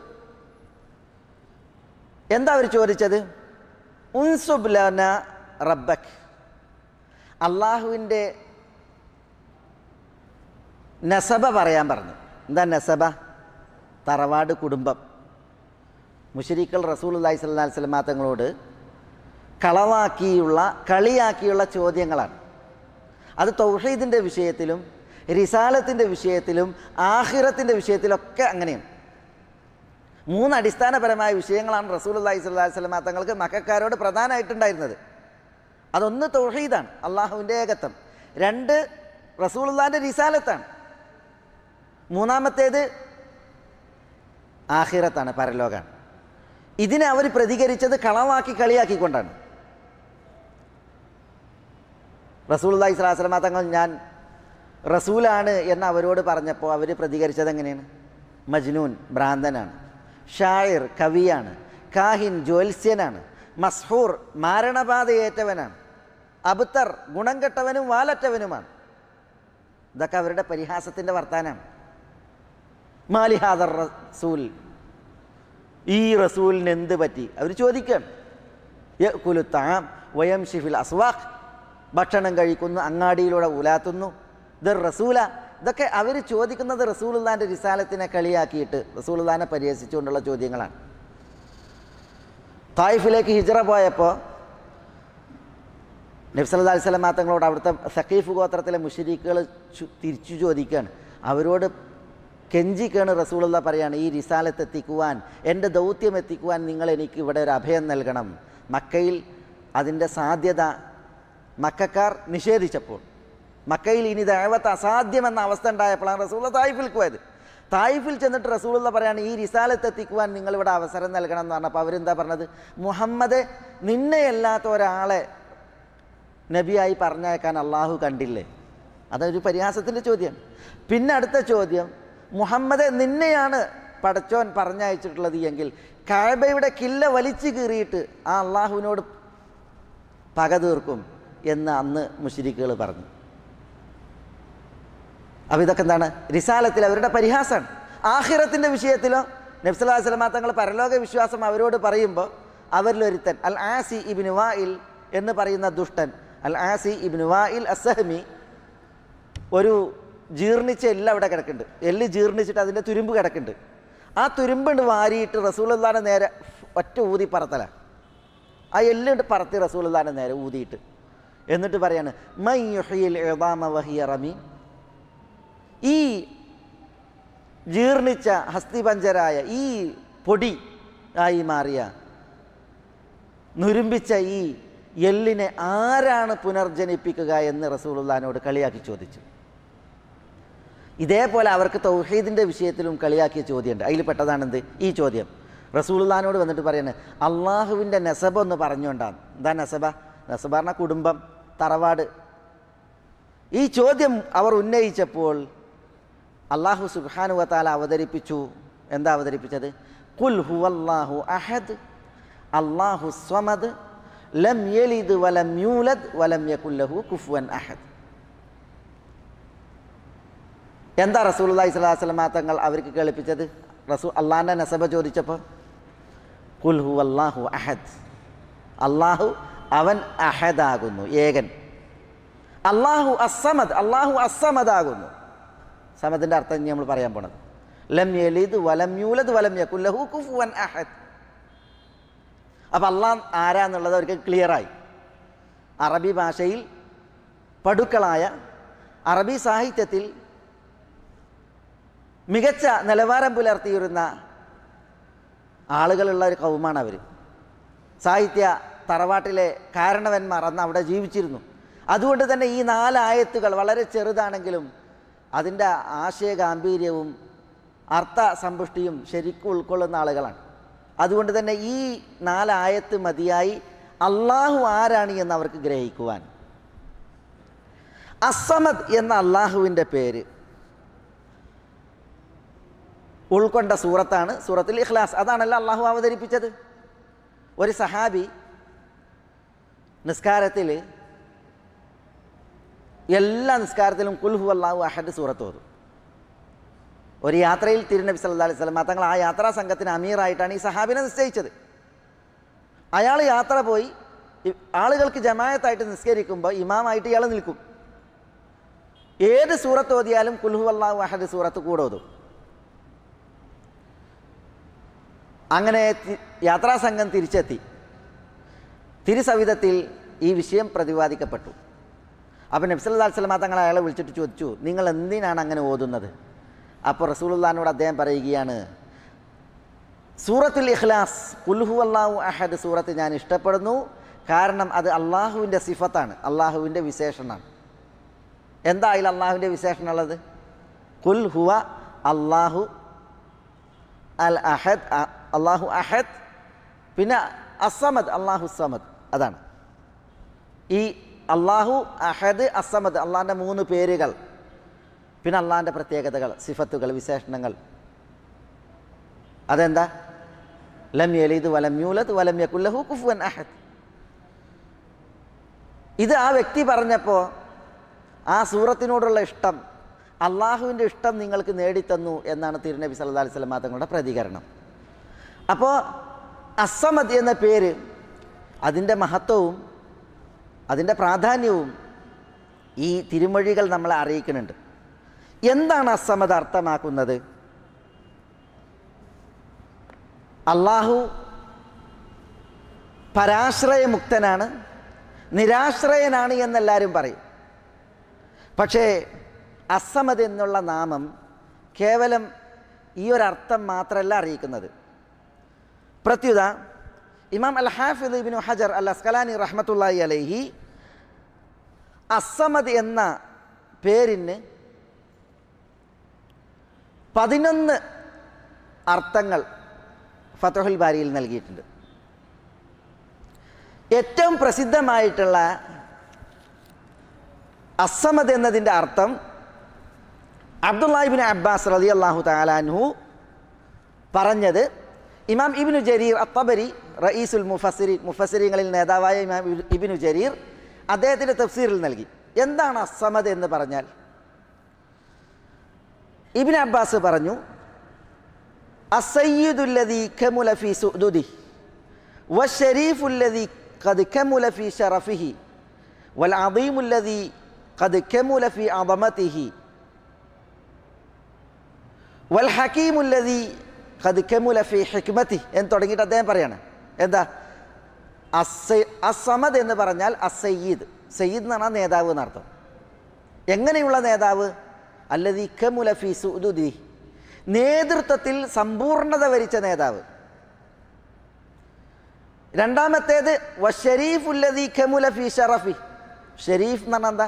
എന്താ അവർ ചോദിച്ചത്? ഉൻസുബ് ലന റബ്ബക്, അള്ളാഹുവിൻ്റെ നസബ പറയാൻ പറഞ്ഞു. എന്താ നസബ? തറവാട്, കുടുംബം. മുശ്രിക്കുകൾ റസൂലുള്ളാഹി സ്വല്ലല്ലാഹു അലൈഹി വസല്ലം തങ്ങളോട് കളവാക്കിയുള്ള കളിയാക്കിയുള്ള ചോദ്യങ്ങളാണ്. അത് തൗഹീദിൻ്റെ വിഷയത്തിലും റിസാലത്തിൻ്റെ വിഷയത്തിലും ആഖിറത്തിൻ്റെ വിഷയത്തിലൊക്കെ അങ്ങനെയാണ്. മൂന്ന് അടിസ്ഥാനപരമായ വിഷയങ്ങളാണ് റസൂലുള്ളാഹി സ്വല്ലല്ലാഹു അലൈഹി വസല്ലം തങ്ങൾക്ക് മക്കക്കാരോട് പ്രധാനമായിട്ടുണ്ടായിരുന്നത്. അതൊന്ന് തൗഹീദാണ്, അള്ളാഹുവിൻ്റെ ഏകത്വം. രണ്ട് റസൂലുള്ളാഹിൻ്റെ റിസാലത്താണ്. മൂന്നാമത്തേത് ആഖിറത്താണ്, പരലോകാണ്. ഇതിനെ അവർ പ്രതികരിച്ചത് കളവാക്കി കളിയാക്കിക്കൊണ്ടാണ്. റസൂലുള്ളാഹി സ്വല്ലല്ലാഹു അലൈഹി വസല്ലം തങ്ങൾ ഞാൻ റസൂലാണ് എന്ന് അവരോട് പറഞ്ഞപ്പോൾ അവർ പ്രതികരിച്ചത് എങ്ങനെയാണ്? മജ്നൂൻ, ഭ്രാന്തനാണ്. ഷായിർ, കവിയാണ്. കാഹിൻ, ജ്യോത്സ്യനാണ്. മസ്ഹൂർ, മാരണബാധയേറ്റവനാണ്. അബ്തർ, ഗുണം കെട്ടവനും വാലറ്റവനുമാണ്. ഇതൊക്കെ അവരുടെ പരിഹാസത്തിൻ്റെ വർത്താനാണ്. മാലിഹാദർ റസൂൽ, ഈ റസൂലിന് എന്ത് പറ്റി അവർ ചോദിക്കുകയാണ്. യഅ്കുലു തആം വയംശി ഫിൽ അസ്വാഖ്, ഭക്ഷണം കഴിക്കുന്നു, അങ്ങാടിയിലൂടെ ഉലാത്തുന്നു. ഇത് റസൂല. ഇതൊക്കെ അവർ ചോദിക്കുന്നത് റസൂലുള്ളാഹിൻ്റെ റിസാലത്തിനെ കളിയാക്കിയിട്ട് റസൂലുള്ളാഹിനെ പരിഹസിച്ചുകൊണ്ടുള്ള ചോദ്യങ്ങളാണ്. തായിഫിലേക്ക് ഹിജ്റ പോയപ്പോൾ നബി സല്ലല്ലാഹു അലൈഹി വസല്ലം തങ്ങളോട് അവിടുത്തെ സഖീഫ് ഗോത്രത്തിലെ മുശ്രിക്കുകൾ തിരിച്ചു ചോദിക്കുകയാണ്. അവരോട് കെഞ്ചിക്കാണ് റസൂലുള്ളാഹി പറയാണ്, ഈ റിസാലത്ത് എത്തിക്കുവാൻ, എൻ്റെ ദൗത്യം എത്തിക്കുവാൻ നിങ്ങൾ എനിക്ക് ഇവിടെ ഒരു അഭയം നൽകണം. മക്കയിൽ അതിൻ്റെ സാധ്യത മക്കക്കാർ നിഷേധിച്ചപ്പോൾ, മക്കയിൽ ഇനി ദഅവത്ത് അസാധ്യമെന്ന അവസ്ഥ ഉണ്ടായപ്പോഴാണ് റസൂലുള്ളാഹി തായിഫിലേക്ക് പോയത്. തായിഫിൽ ചെന്നിട്ട് റസൂലുള്ളാഹി പറയാണ്, ഈ റിസാലത്ത് എത്തിക്കുവാൻ നിങ്ങളിവിടെ അവസരം നൽകണം എന്ന് പറഞ്ഞപ്പോൾ അവരെന്താ പറഞ്ഞത്? മുഹമ്മദ്, നിന്നെയല്ലാത്ത ഒരാളെ നബിയായി പറഞ്ഞേക്കാൻ അള്ളാഹു കണ്ടില്ലേ? അതൊരു പരിഹാസത്തിൻ്റെ ചോദ്യമാണ്. പിന്നെ അടുത്ത ചോദ്യം, മുഹമ്മദ് നിന്നെയാണ് പടച്ചോൻ പറഞ്ഞയച്ചിട്ടുള്ളത് എങ്കിൽ കഅബയുടെ കില്ല വലിച്ചു കീറിയിട്ട് ആ അള്ളാഹുവിനോട് പക തീർക്കും എന്ന് അന്ന് മുശ്രിക്കുകൾ പറഞ്ഞു. അപ്പോൾ ഇതൊക്കെ എന്താണ്? റിസാലത്തിൽ അവരുടെ പരിഹാസമാണ്. ആഖിറത്തിൻ്റെ വിഷയത്തിലോ നബി സല്ലല്ലാഹു അലൈഹി വസല്ലം തങ്ങൾ പരലോക വിശ്വാസം അവരോട് പറയുമ്പോൾ അവരിലൊരുത്തൻ അൽ ആസി ഇബ്നു വായിൽ എന്ന് പറയുന്ന ദുഷ്ടൻ, അൽ ആസി ഇബ്നു വായിൽ അസ്സഹമി, ഒരു ജീർണിച്ച എല്ല് അവിടെ കിടക്കുന്നുണ്ട്. എല്ല് ജീർണിച്ചിട്ട് അതിൻ്റെ തുരുമ്പ് കിടക്കുന്നുണ്ട്. ആ തുരുമ്പുണ്ട് വാരിയിട്ട് റസൂലുള്ളാഹിനെ നേരെ ഒറ്റ ഊതി പറത്തല. ആ എല്ലുണ്ട് പറത്തി റസൂലുള്ളാഹിനെ നേരെ ഊതിയിട്ട് എന്നിട്ട് പറയാണ്, മൻ യുഹ്യിൽ ഇദാമ വഹിയ റമീം, ഈ ജീർണിച്ച ഹസ്തിപഞ്ചരായ ഈ പൊടി ആയി മാറിയ നുരുമ്പിച്ച ഈ എല്ലിനെ ആരാണ് പുനർജനിപ്പിക്കുക എന്ന് റസൂലുള്ളാഹിനോട് കളിയാക്കി ചോദിച്ചു. ഇതേപോലെ അവർക്ക് തൗഹീദിൻ്റെ വിഷയത്തിലും കളിയാക്കിയ ചോദ്യമുണ്ട്. അതിൽ പെട്ടതാണെന്ത്? ഈ ചോദ്യം. റസൂലുള്ളാഹിനോട് വന്നിട്ട് പറയുന്നത്, അള്ളാഹുവിൻ്റെ നസബ ഒന്ന് പറഞ്ഞുകൊണ്ടാണ്. എന്താ നസബ? നസബ് പറഞ്ഞ കുടുംബം, തറവാട്. ഈ ചോദ്യം അവർ ഉന്നയിച്ചപ്പോൾ അല്ലാഹു സുബ്ഹാനഹു വ തആല അവതരിപ്പിച്ചു. എന്താ അവതരിപ്പിച്ചത്? ഖുൽ ഹുവല്ലാഹു അഹദ് അല്ലാഹു സ്വമദ് ലം യലിദ് വലം യൂലദ് വലം യകുൽ ലഹു കുഫുവൻ അഹദ്. എന്താ റസൂലുള്ളാഹി സ്വല്ലല്ലാഹു അലൈഹി വസല്ലം തങ്ങൾ അവർക്ക് കേൾപ്പിച്ചത്? റസൂൽ അള്ളാഹിൻ്റെ നസബ ചോദിച്ചപ്പോൾ ഖുൽ ഹുവല്ലാഹു അഹദ്, അള്ളാഹു അവൻ അഹദാകുന്നു, ഏകൻ. അള്ളാഹു അസ്സമദ്, അള്ളാഹു അസ്സമദാകുന്നു. സമദിൻ്റെ അർത്ഥം ഇനി നമ്മൾ പറയാൻ പോണത്. ലം യലിദ് വലം യൂലദ് വലം യകുൽ ലഹു കുഫുവൻ അഹദ്. അപ്പം അള്ളാഹ് ആരാന്നുള്ളത് അവർക്ക് ക്ലിയറായി. അറബി ഭാഷയിൽ പടുക്കളായ, അറബി സാഹിത്യത്തിൽ മികച്ച നിലവാരം പുലർത്തിയിരുന്ന ആളുകളുള്ള ഒരു കൗമാണ് അവർ. സാഹിത്യ തറവാട്ടിലെ കാരണവന്മാർ അന്ന് അവിടെ ജീവിച്ചിരുന്നു. അതുകൊണ്ട് തന്നെ ഈ നാലായത്തുകൾ വളരെ ചെറുതാണെങ്കിലും അതിൻ്റെ ആശയ ഗാംഭീര്യവും അർത്ഥ സമ്പുഷ്ടിയും ശരിക്കും ഉൾക്കൊള്ളുന്ന ആളുകളാണ്. അതുകൊണ്ട് തന്നെ ഈ നാലായത്ത് മതിയായി അള്ളാഹു ആരാണ് എന്ന് അവർക്ക് ഗ്രഹിക്കുവാൻ. അസ്സമദ് എന്ന അള്ളാഹുവിൻ്റെ പേര് ഉൾക്കൊണ്ട സൂറത്താണ് സൂറത്തുൽ ഇഖ്ലാസ്. അതാണല്ലോ അള്ളാഹു അവതരിപ്പിച്ചത്. ഒരു സഹാബി നിസ്കാരത്തിൽ, എല്ലാ നിസ്കാരത്തിലും ഖുൽ ഹുവല്ലാഹു അഹദ് സൂറത്ത് ഓതും. ഒരു യാത്രയിൽ തിരുനബി സല്ലല്ലാഹു അലൈഹി വസല്ലം തങ്ങൾ ആ യാത്രാ സംഘത്തിന് അമീറായിട്ടാണ് ഈ സഹാബിനെ നിശ്ചയിച്ചത്. അയാൾ യാത്ര പോയി ആളുകൾക്ക് ജമാഅത്തായിട്ട് നിസ്കരിക്കുമ്പോൾ ഇമാമായിട്ട് ഇയാൾ നിൽക്കും. ഏത് സൂറത്ത് ഓതിയാലും ഖുൽ ഹുവല്ലാഹു അഹദ് സൂറത്ത് കൂടെ ഓതും. അങ്ങനെ യാത്രാസംഘം തിരിച്ചെത്തി. തിരുസവിധത്തിൽ ഈ വിഷയം പ്രതിപാദിക്കപ്പെട്ടു. അപ്പോൾ നബി സല്ലല്ലാഹു അലൈഹി വസല്ലം തങ്ങൾ അയാളെ വിളിച്ചിട്ട് ചോദിച്ചു, നിങ്ങൾ എന്തിനാണ് അങ്ങനെ ഓതുന്നത്? അപ്പോൾ റസൂലുള്ളാഹിനോട് അദ്ദേഹം പറയുകയാണ്, സൂറത്തുൽ ഇഖ്ലാസ് ഖുൽ ഹുവല്ലാഹു അഹദ് സൂറത്ത് ഞാൻ ഇഷ്ടപ്പെടുന്നു. കാരണം അത് അള്ളാഹുവിൻ്റെ സിഫത്താണ്, അള്ളാഹുവിൻ്റെ വിശേഷണമാണ്. എന്താ അതിൽ അള്ളാഹുവിൻ്റെ വിശേഷണം ഉള്ളത്? ഖുൽ ഹുവ അള്ളാഹു അൽ അഹദ്, അള്ളാഹു അഹദ്, പിന്നെ അസ്സമദ്, അള്ളാഹു സമദ്. അതാണ് ഈ അള്ളാഹു അഹദ്, അസ്സമദ്, അള്ളാഹിൻ്റെ മൂന്ന് പേരുകൾ, പിന്നെ അള്ളാഹിൻ്റെ പ്രത്യേകതകൾ, സിഫത്തുകൾ, വിശേഷണങ്ങൾ. അതെന്താ? ലം യലിദ് വലം യൂലദ് വലം യകുൽ ലഹു കുഫുവൻ അഹദ്. ഇത് ആ വ്യക്തി പറഞ്ഞപ്പോൾ ആ സൂറത്തിനോടുള്ള ഇഷ്ടം, അള്ളാഹുവിൻ്റെ ഇഷ്ടം നിങ്ങൾക്ക് നേടിത്തന്നു എന്നാണ് തിരുനബി സല്ലല്ലാഹു അലൈഹി വസല്ലം തങ്ങളുടെ പ്രതികരണം. അപ്പോൾ അസ്സമദ് എന്ന പേര്, അതിൻ്റെ മഹത്വവും അതിൻ്റെ പ്രാധാന്യവും ഈ തിരുമൊഴികൾ നമ്മളെ അറിയിക്കുന്നുണ്ട്. എന്താണ് അസ്സമദ് അർത്ഥമാക്കുന്നത്? അള്ളാഹു പരാശ്രയമുക്തനാണ്, നിരാശ്രയനാണ് എന്നെല്ലാവരും പറയും. പക്ഷേ അസ്സമദ് എന്നുള്ള നാമം കേവലം ഈ ഒരർത്ഥം മാത്രമല്ല അറിയിക്കുന്നത്. പ്രത്യുത ഇമാം അൽ ഹാഫിദ് ഇബ്നു ഹജർ അൽ അസ്കലാനി റഹ്മത്തുള്ളാഹി അലൈഹി അസ്സമദ് എന്ന പേരിന് പതിനൊന്ന് അർത്ഥങ്ങൾ ഫത്ഹുൽ ബാരിയിൽ നൽകിയിട്ടുണ്ട്. ഏറ്റവും പ്രസിദ്ധമായിട്ടുള്ള അസ്സമദ് എന്നതിൻ്റെ അർത്ഥം അബ്ദുല്ലാഹി ഇബ്നു അബ്ബാസ് റളിയല്ലാഹു തആല അൻഹു പറഞ്ഞത് ഇമാം ഇബ്നു ജരീർ അത്തബരി റഈസുൽ മുഫസ്സിരീൻ, മുഫസ്സിരീങ്ങളിൽ നേതാവായ ഇമാം ഇബ്നു ജരീർ അദ്ദേഹത്തിൻ്റെ തഫ്സീറിൽ നൽകി. എന്താണ് അസ്സമദ് എന്ന് പറഞ്ഞാൽ? ഇബ്നു അബ്ബാസ് പറഞ്ഞു, അസ്സയ്യിദുല്ലദീ കമുല ഫീ സുഅദുദിഹി വശരീഫുല്ലദീ ഖദ് കമുല ഫീ ശറഫിഹി വൽ അദീമുല്ലദീ ഖദ് കമുല ഫീ അദമതിഹി വൽ ഹകീമുല്ലദീ ഖദ് കമുല ഫീ ഹിക്മതിഹി എന്ന് തുടങ്ങിയിട്ട് അദ്ദേഹം പറയാണ്. എന്താ അസ്സമദ് എന്ന് പറഞ്ഞാൽ? അസ്സയ്യിദ്, സയ്യിദ് എന്ന് പറഞ്ഞാൽ നേതാവ് എന്നർത്ഥം. എങ്ങനെയുള്ള നേതാവ്? അല്ലദീ കമുല ഫീ സുഅദുദിഹി, നേതൃത്വത്തിൽ സമ്പൂർണത വരിച്ച നേതാവ്. രണ്ടാമത്തേത് വശരീഫുല്ലദീ കമുല ഫീ ശറഫി, ഷരീഫ് എന്ന് പറഞ്ഞാൽ എന്താ?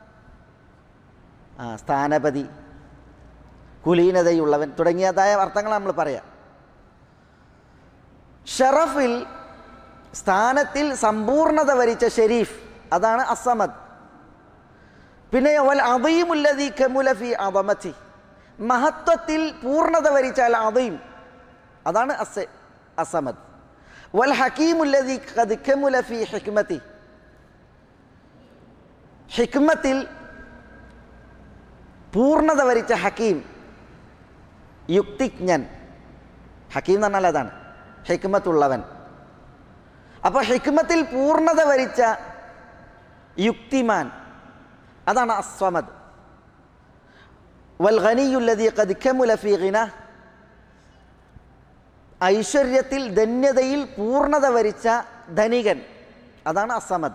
ആ സ്ഥാനപതി, കുലീനതയുള്ളവൻ തുടങ്ങിയതായ അർത്ഥങ്ങൾ നമ്മൾ പറയാം. ഷറഫിൽ സ്ഥാനത്തിൽ സമ്പൂർണത വരിച്ച ഷരീഫ്, അതാണ് അസ്സമദ്. പിന്നെ വൽ അദീമുല്ലദീ കമുല ഫീ അദമതി, മഹത്വത്തിൽ പൂർണ്ണത വരിച്ച അൽ അദീം, അതാണ് അസ് അസ്സമദ്. വൽ ഹകീമുല്ലദീ ഖദ് കമുല ഫീ ഹിക്മതി, ഹിക്മത്തിൽ പൂർണ്ണത വരിച്ച ഹക്കീം, യുക്തിജ്ഞൻ. ഹക്കീം എന്ന് പറഞ്ഞാൽ അതാണ് ഹിക്മത്തുള്ളവൻ. അപ്പോൾ ഹിക്മത്തിൽ പൂർണ്ണത വരിച്ച യുക്തിമാൻ, അതാണ് അസ്സമദ്. വൽ ഗനിയുല്ലദീ ഖദ് കമുല ഫീ ഗിന, ഐശ്വര്യത്തിൽ ധന്യതയിൽ പൂർണ്ണത വരിച്ച ധനികൻ, അതാണ് അസ്സമദ്.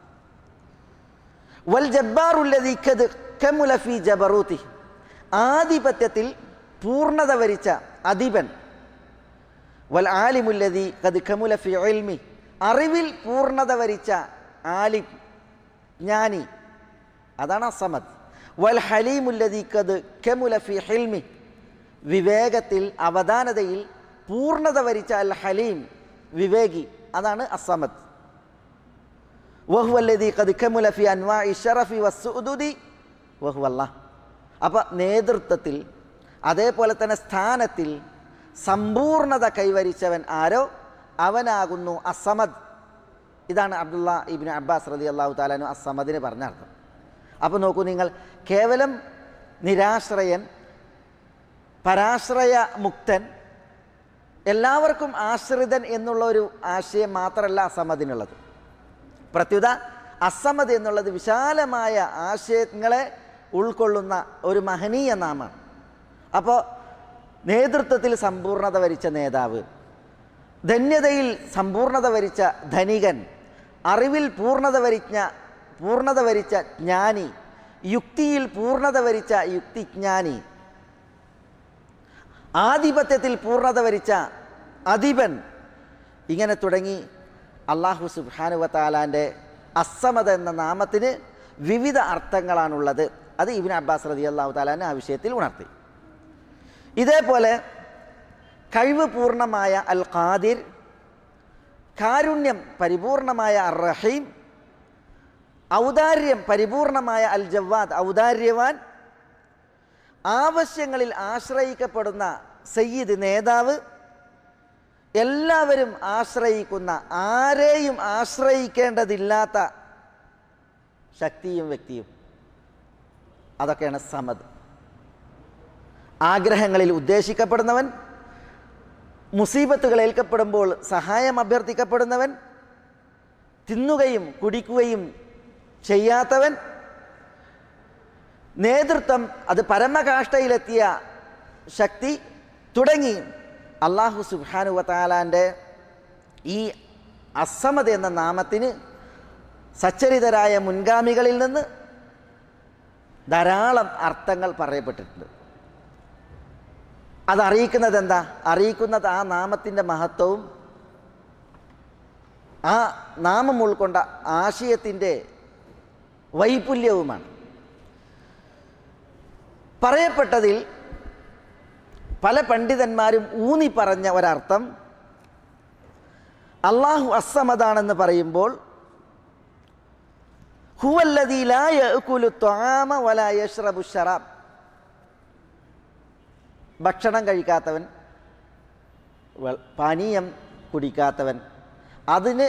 വൽ ജബ്ബാറുല്ലദീ ഖദ് കമുല ഫീ ജബറൂതി, ആധിപത്യത്തിൽ പൂർണ്ണത വരിച്ച അധിപൻ. വൽ ആലിമുല്ലദീ ഖദ് കമുല ഫീ ഇൽമി, അറിവിൽ പൂർണ്ണത വരിച്ച ആലിം, ജ്ഞാനി, അതാണ് അസ്സമദ്. വൽ ഹലീമുല്ലദീ ഖദ് കമുല ഫീ ഹിൽമി, വിവേകത്തിൽ അവധാനതയിൽ പൂർണ്ണത വരിച്ച അൽ ഹലീം, വിവേകി, അതാണ് അസ്സമദ്. വഹുവല്ലദീ ഖദ് കമുല ഫീ അൻവാഇ ശറഫി വസ്സുദുദി വഹുവല്ലാഹ്. അപ്പോൾ നേതൃത്വത്തിൽ അതേപോലെ തന്നെ സ്ഥാനത്തിൽ സമ്പൂർണത കൈവരിച്ചവൻ ആരോ അവനാകുന്നു അസ്സമദ്. ഇതാണ് അബ്ദുള്ള ഇബ്നു അബ്ബാസ് റളിയല്ലാഹു തആല അൻഹു അസ്സമദിന് പറഞ്ഞ അർത്ഥം. അപ്പോൾ നോക്കൂ നിങ്ങൾ, കേവലം നിരാശ്രയൻ, പരാശ്രയ മുക്തൻ, എല്ലാവർക്കും ആശ്രിതൻ എന്നുള്ള ഒരു ആശയം മാത്രമല്ല അസ്സമദിനുള്ളത്. പ്രത്യുത അസ്സമദ് എന്നുള്ളത് വിശാലമായ ആശയങ്ങളെ ഉൾക്കൊള്ളുന്ന ഒരു മഹനീയ നാമമാണ്. അപ്പോൾ നേതൃത്വത്തിൽ സമ്പൂർണത വരിച്ച നേതാവ്, ധന്യതയിൽ സമ്പൂർണത വരിച്ച ധനികൻ, അറിവിൽ പൂർണ്ണത വരിച്ച പൂർണ്ണത വരിച്ച ജ്ഞാനി, യുക്തിയിൽ പൂർണ്ണത വരിച്ച യുക്തിജ്ഞാനി, ആധിപത്യത്തിൽ പൂർണ്ണത വരിച്ച അധിപൻ, ഇങ്ങനെ തുടങ്ങി അല്ലാഹു സുബ്ഹാനഹു വ തആലാൻ്റെ അസ്സമദ് എന്ന നാമത്തിന് വിവിധ അർത്ഥങ്ങളാണുള്ളത്. അത് ഇബ്നു അബ്ബാസ് റളിയല്ലാഹു തആല ആ വിഷയത്തിൽ ഉണർത്തി. ഇതേപോലെ കഴിവ് പൂർണ്ണമായ അൽ ഖാദിർ, കാരുണ്യം പരിപൂർണമായ അർ റഹീം, ഔദാര്യം പരിപൂർണമായ അൽ ജവാദ്, ഔദാര്യവാൻ, ആവശ്യങ്ങളിൽ ആശ്രയിക്കപ്പെടുന്ന സയ്യിദ്, നേതാവ്, എല്ലാവരും ആശ്രയിക്കുന്ന, ആരെയും ആശ്രയിക്കേണ്ടതില്ലാത്ത ശക്തിയും വ്യക്തിയും, അതൊക്കെയാണ് സമദ്. ആഗ്രഹങ്ങളിൽ ഉദ്ദേശിക്കപ്പെടുന്നവൻ, മുസീബത്തുകൾ ഏൽക്കപ്പെടുമ്പോൾ സഹായം അഭ്യർത്ഥിക്കപ്പെടുന്നവൻ, തിന്നുകയും കുടിക്കുകയും ചെയ്യാത്തവൻ, നേതൃത്വം അത് പരമകാഷ്ഠയിലെത്തിയ ശക്തി തുടങ്ങി അല്ലാഹു സുബ്ഹാനഹു വ തആലാൻ്റെ ഈ അസ്സമദ് എന്ന നാമത്തിന് സച്ചരിതരായ മുൻഗാമികളിൽ നിന്ന് ധാരാളം അർത്ഥങ്ങൾ പറയപ്പെട്ടിട്ടുണ്ട്. അതറിയിക്കുന്നത് എന്താ? അറിയിക്കുന്നത് ആ നാമത്തിൻ്റെ മഹത്വവും ആ നാമം ഉൾക്കൊണ്ട ആശയത്തിൻ്റെ വൈപുല്യവുമാണ്. പറയപ്പെട്ടതിൽ പല പണ്ഡിതന്മാരും ഊന്നി പറഞ്ഞ ഒരർത്ഥം, അല്ലാഹു അസ്സമദാണെന്ന് പറയുമ്പോൾ ഹുവല്ലദീ ലാ യഅകുലു ത്വആമ വലാ യശ്റബു ശറാബ്, ഭക്ഷണം കഴിക്കാത്തവൻ, പാനീയം കുടിക്കാത്തവൻ. അതിന്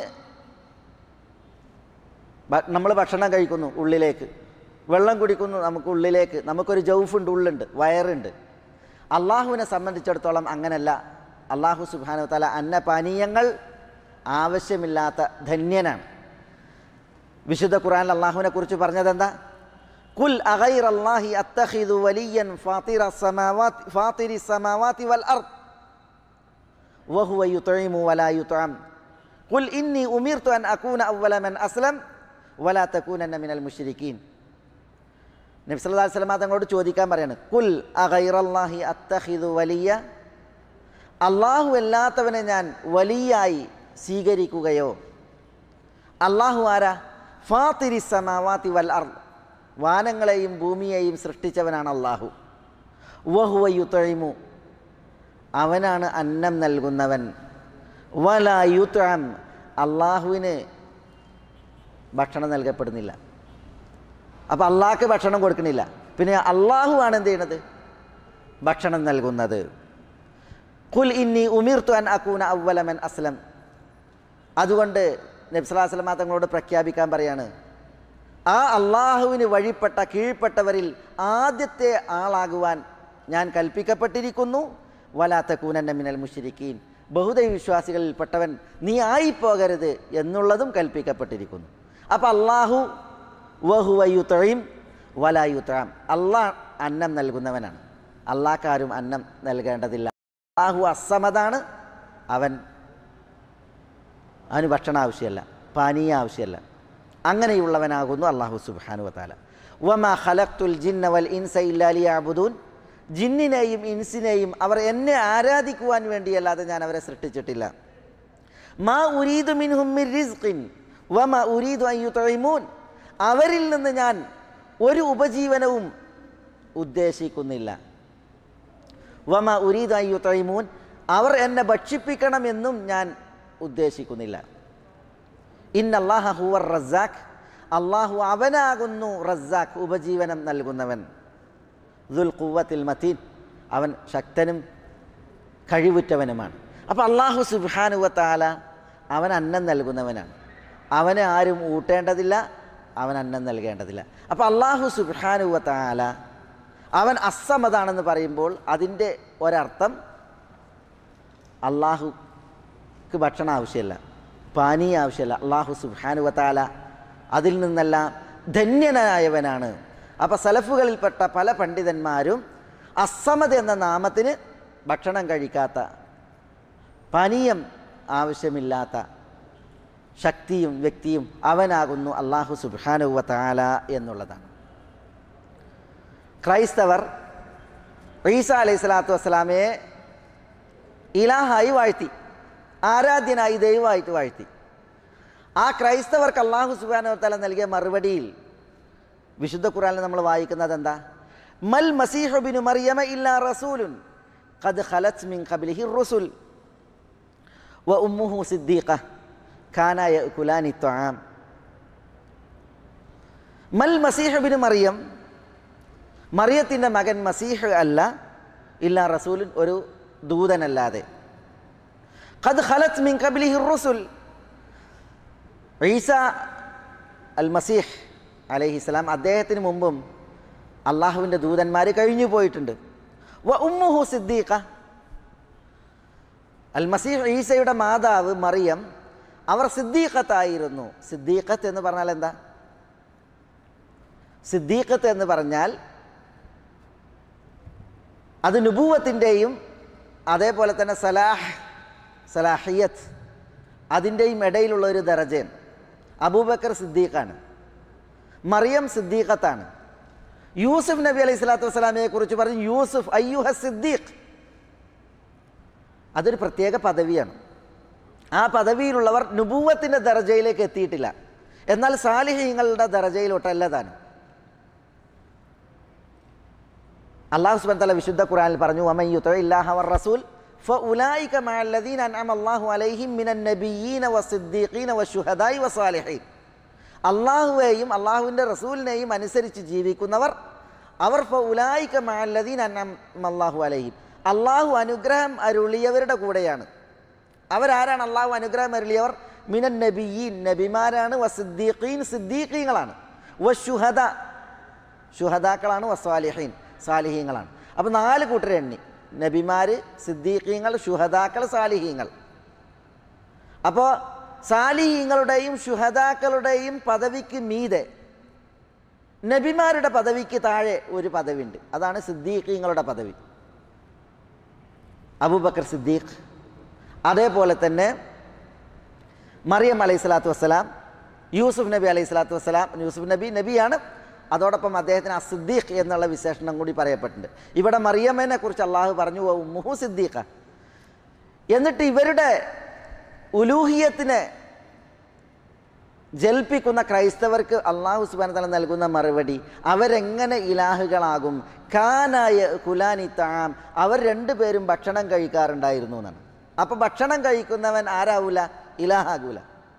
നമ്മൾ ഭക്ഷണം കഴിക്കുന്നു ഉള്ളിലേക്ക്, വെള്ളം കുടിക്കുന്നു നമുക്ക് ഉള്ളിലേക്ക്, നമുക്കൊരു ജൗഫുണ്ട്, ഉള്ളുണ്ട്, വയറുണ്ട്. അള്ളാഹുവിനെ സംബന്ധിച്ചിടത്തോളം അങ്ങനല്ല. അള്ളാഹു സുബ്ഹാനഹു വ തആല അന്നപാനീയങ്ങൾ ആവശ്യമില്ലാത്ത ധന്യനാണ്. വിശുദ്ധ ഖുർആനിൽ അള്ളാഹുവിനെ കുറിച്ച് പറഞ്ഞതെന്താ? കുൽ അഗൈറല്ലാഹി അത്തഖിദു വലിയൻ ഫാത്തിറ സമാവാതി ഫാത്തിരി സമാവാതി വൽ അർദ് വഹുവ യുത്ഇമു വലാ യുത്അം ഖുൽ ഇന്നി ഉമിർതു അൻ അകൂന അവ്വല മൻ അസ്ലം വലാ തകൂനന്ന മിനൽ മുശ്രിക്കീൻ. നബി സല്ലല്ലാഹു അലൈഹി വസല്ലം തങ്ങളോട് ചോദിക്കാൻ പറയാണ്, കുൽ അഗൈറല്ലാഹി അത്തഖിദു വലിയ, അള്ളാഹു അല്ലാത്തവനെ ഞാൻ വലിയായി സ്വീകരിക്കുകയോ? അള്ളാഹു ആരാ? ഫാത്തിരി സമാവാതി വൽ അർദ്, വാനങ്ങളെയും ഭൂമിയെയും സൃഷ്ടിച്ചവനാണ് അള്ളാഹു. വഹുവ യുത്ഇമു, അവനാണ് അന്നം നൽകുന്നവൻ. വലാ യുത്അം, അള്ളാഹുവിന് ഭക്ഷണം നൽകപ്പെടുന്നില്ല. അപ്പോൾ അള്ളാഹ്ക്ക് ഭക്ഷണം കൊടുക്കണില്ല. പിന്നെ അള്ളാഹു ആണ് എന്ത് ചെയ്യണത്? ഭക്ഷണം നൽകുന്നത്. ഖുൽ ഇന്നി ഉമിർതു അൻ അകൂന അവ്വല മൻ അസ്ലം. അതുകൊണ്ട് നബി സല്ലല്ലാഹു അലൈഹി വസല്ലം തങ്ങളോട് പ്രഖ്യാപിക്കാൻ പറയാണ്, ആ അള്ളാഹുവിന് വഴിപ്പെട്ട കീഴ്പ്പെട്ടവരിൽ ആദ്യത്തെ ആളാകുവാൻ ഞാൻ കൽപ്പിക്കപ്പെട്ടിരിക്കുന്നു. വലാ തകൂനന്ന മിനൽ മുശ്രിക്കീൻ, ബഹുദൈവ വിശ്വാസികളിൽപ്പെട്ടവൻ നീ ആയിപ്പോകരുത് എന്നുള്ളതും കൽപ്പിക്കപ്പെട്ടിരിക്കുന്നു. അപ്പോൾ അള്ളാഹു വഹുവ യുത്ഇം വലാ യുത്അം, അള്ളാഹ് അന്നം നൽകുന്നവനാണ്, അള്ളാഹ്ക്കാരും അന്നം നൽകേണ്ടതില്ല. അള്ളാഹു അസ്സമദാണ്, അവൻ അവന് ഭക്ഷണം ആവശ്യമല്ല, പാനീയ ആവശ്യമല്ല, അങ്ങനെയുള്ളവനാകുന്നു അള്ളാഹു സുബ്ഹാനഹു വ തആല. വമാ ഖലഖ്തുൽ ജിന്ന വൽ ഇൻസ ഇല്ലാ ലിയഅ്ബുദൂൻ, ജിന്നിനെയും ഇൻസിനെയും അവർ എന്നെ ആരാധിക്കുവാൻ വേണ്ടിയല്ലാതെ ഞാൻ അവരെ സൃഷ്ടിച്ചിട്ടില്ല. മാ ഉരീദു മിൻഹും മിർ റിസ്ഖിൻ വമാ ഉരീദു അൻ യുത്ഇമൂൻ, അവരിൽ നിന്ന് ഞാൻ ഒരു ഉപജീവനവും ഉദ്ദേശിക്കുന്നില്ല. വമാ ഉരീദു അൻ യുത്ഇമൂൻ, അവർ എന്നെ ഭക്ഷിപ്പിക്കണമെന്നും ഞാൻ ഉദ്ദേശിക്കുന്നില്ല. ഇന്നല്ലാഹ ഹുവർ റസ്സാഖ്, അള്ളാഹു അവനാകുന്നു റസ്സാഖ്, ഉപജീവനം നൽകുന്നവൻ. ദുൽ ഖുവ്വത്തിൽ മതീൻ, അവൻ ശക്തനും കഴിവുറ്റവനുമാണ്. അപ്പോൾ അള്ളാഹു സുബ്ഹാനഹു വ തആല അവൻ അന്നം നൽകുന്നവനാണ്, അവനെ ആരും ഊട്ടേണ്ടതില്ല, അവൻ അന്നം നൽകേണ്ടതില്ല. അപ്പോൾ അള്ളാഹു സുബ്ഹാനഹു വ തആല അവൻ അസ്സമദാണെന്ന് പറയുമ്പോൾ അതിൻ്റെ ഒരർത്ഥം അള്ളാഹുക്ക് ഭക്ഷണം ആവശ്യമില്ല, പാനീയ ആവശ്യമില്ല. അള്ളാഹു സുബ്ഹാനഹു വ തആല അതിൽ നിന്നെല്ലാം ധന്യനായവനാണ്. അപ്പോൾ സലഫുകളിൽപ്പെട്ട പല പണ്ഡിതന്മാരും അസ്സമദ് എന്ന നാമത്തിന് ഭക്ഷണം കഴിക്കാത്ത, പാനീയം ആവശ്യമില്ലാത്ത ശക്തിയും വ്യക്തിയും അവനാകുന്നു അള്ളാഹു സുബ്ഹാനഹു വ തആല എന്നുള്ളതാണ്. ക്രൈസ്തവർ ഈസ അലൈഹി സ്വലാത്തു വസ്സലാമയെ ഇലാഹായി വാഴ്ത്തി, ആരാധ്യനായി ദൈവമായിട്ട് വാഴ്ത്തി. ആ ക്രൈസ്തവർക്ക് അള്ളാഹു സുബ്ഹാനഹു വ തആല നൽകിയ മറുപടിയിൽ വിശുദ്ധ ഖുർആനിൽ നമ്മൾ വായിക്കുന്നത് എന്താ? മൽ മസീഹു ബിനു മറിയമ ഇല്ലാ റസൂലുൻ ഖദ് ഖലത് മിൻ ഖബ്ലിഹി റുസുൽ വ ഉമ്മുഹു സിദ്ദീഖ കാന യഅകുലാനി ത്വആം. മൽ മസീഹു ബിനു മറിയം, മറിയത്തിൻ്റെ മകൻ മസീഹ് അല്ല, ഇല്ലാ റസൂലുൻ, ഒരു ദൂതനല്ലാതെ. ഖദ് ഖലത് മിൻ ഖബ്ലിഹി റുസുൽ, ഈസ അൽ മസീഹ് അലൈഹിസ്സലാം, അദ്ദേഹത്തിന് മുമ്പും അള്ളാഹുവിൻ്റെ ദൂതന്മാർ കഴിഞ്ഞു പോയിട്ടുണ്ട്. വ ഉമ്മുഹു സിദ്ദീഖ, അൽ മസീഹ് ഈസയുടെ മാതാവ് മറിയം അവർ സിദ്ദീഖത്തായിരുന്നു. സിദ്ദീഖത്ത് എന്ന് പറഞ്ഞാൽ എന്താ? സിദ്ദീഖത്ത് എന്ന് പറഞ്ഞാൽ അത് നുബുവത്തിൻ്റെയും അതേപോലെ തന്നെ സലാഹ് സലാഹിയത്ത് അതിൻ്റെയും ഇടയിലുള്ള ഒരു ദറജയാണ്. അബൂബക്കർ സിദ്ദീഖാണ്, മറിയം സിദ്ദീഖത്താണ്. യൂസുഫ് നബി അലൈഹി സ്വലാത്തു വസ്സലാമയെ കുറിച്ച് പറഞ്ഞു യൂസുഫ് അയ്യുഹ സിദ്ദീഖ്, അതൊരു പ്രത്യേക പദവിയാണ്. ആ പദവിയിലുള്ളവർ നുബൂവത്തിൻ്റെ ദറജയിലേക്ക് എത്തിയിട്ടില്ല, എന്നാൽ സാലിഹീങ്ങളുടെ ദറജയിലോട്ടല്ല താനും. അല്ലാഹു സുബ്ഹാനഹു വ തആല വിശുദ്ധ ഖുർആനിൽ പറഞ്ഞു വമൻ യുതിഇല്ലാഹ വർ റസൂൽ ഫഉലൈക മഅല്ലദീന അൻഅമ അല്ലാഹു അലൈഹിം മിനൻ നബിയ്യീന വസ്സിദ്ദീഖീന വശുഹദാഇ വസാലിഹീൻ. അള്ളാഹുവേയും അള്ളാഹുവിൻ്റെ റസൂലിനെയും അനുസരിച്ച് ജീവിക്കുന്നവർ അവർ ഫഉലൈക മഅല്ലദീന അൻഅമ അല്ലാഹു അലൈഹിം, അള്ളാഹു അനുഗ്രഹം അരുളിയവരുടെ കൂടെയാണ്. അവരാരാണ് അള്ളാഹു അനുഗ്രഹം അരുളിയവർ? മിനൻ നബിയ്യീൻ, നബിമാരാണ്. വസിദ്ദീഖീൻ, സിദ്ദീഖീങ്ങളാണ്. വശുഹദ, ശുഹദാക്കളാണ്. വസ്വാലിഹീൻ, സാലിഹീങ്ങളാണ്. അപ്പോൾ നാല് കൂട്ടരെ എണ്ണി: നബിമാർ, സിദ്ദീഖീങ്ങൾ, ശുഹദാക്കൾ, സാലിഹീങ്ങൾ. അപ്പോൾ സാലിഹീങ്ങളുടെയും ശുഹദാക്കളുടെയും പദവിക്ക് മീതെ നബിമാരുടെ പദവിക്ക് താഴെ ഒരു പദവിയുണ്ട്, അതാണ് സിദ്ദീഖീങ്ങളുടെ പദവി. അബൂബക്കർ സിദ്ദീഖ്, അതേപോലെ തന്നെ മറിയം അലൈഹി സ്വലാത്തു വസ്സലാം, യൂസുഫ് നബി അലൈഹി സ്വലാത്തു വസ്സലാം. യൂസുഫ് നബി നബിയാണ്, അതോടൊപ്പം അദ്ദേഹത്തിന് അസിദ്ദീഖ് എന്നുള്ള വിശേഷണം കൂടി പറയപ്പെട്ടിട്ടുണ്ട്. ഇവിടെ മറിയമ്മനെ കുറിച്ച് അള്ളാഹു പറഞ്ഞു ഉമ്മുഹു സിദ്ദീഖ. എന്നിട്ട് ഇവരുടെ ഉലൂഹിയത്തിനെ ജൽപ്പിക്കുന്ന ക്രൈസ്തവർക്ക് അള്ളാഹു സുബ്ഹാനഹു വ തആല നൽകുന്ന മറുപടി, അവരെങ്ങനെ ഇലാഹുകളാകും? കാനായ കുലാനി തആം, അവർ രണ്ടുപേരും ഭക്ഷണം കഴിക്കാറുണ്ടായിരുന്നു എന്നാണ്. അപ്പോൾ ഭക്ഷണം കഴിക്കുന്നവൻ ആരാവൂല? ഇലാഹാകൂല.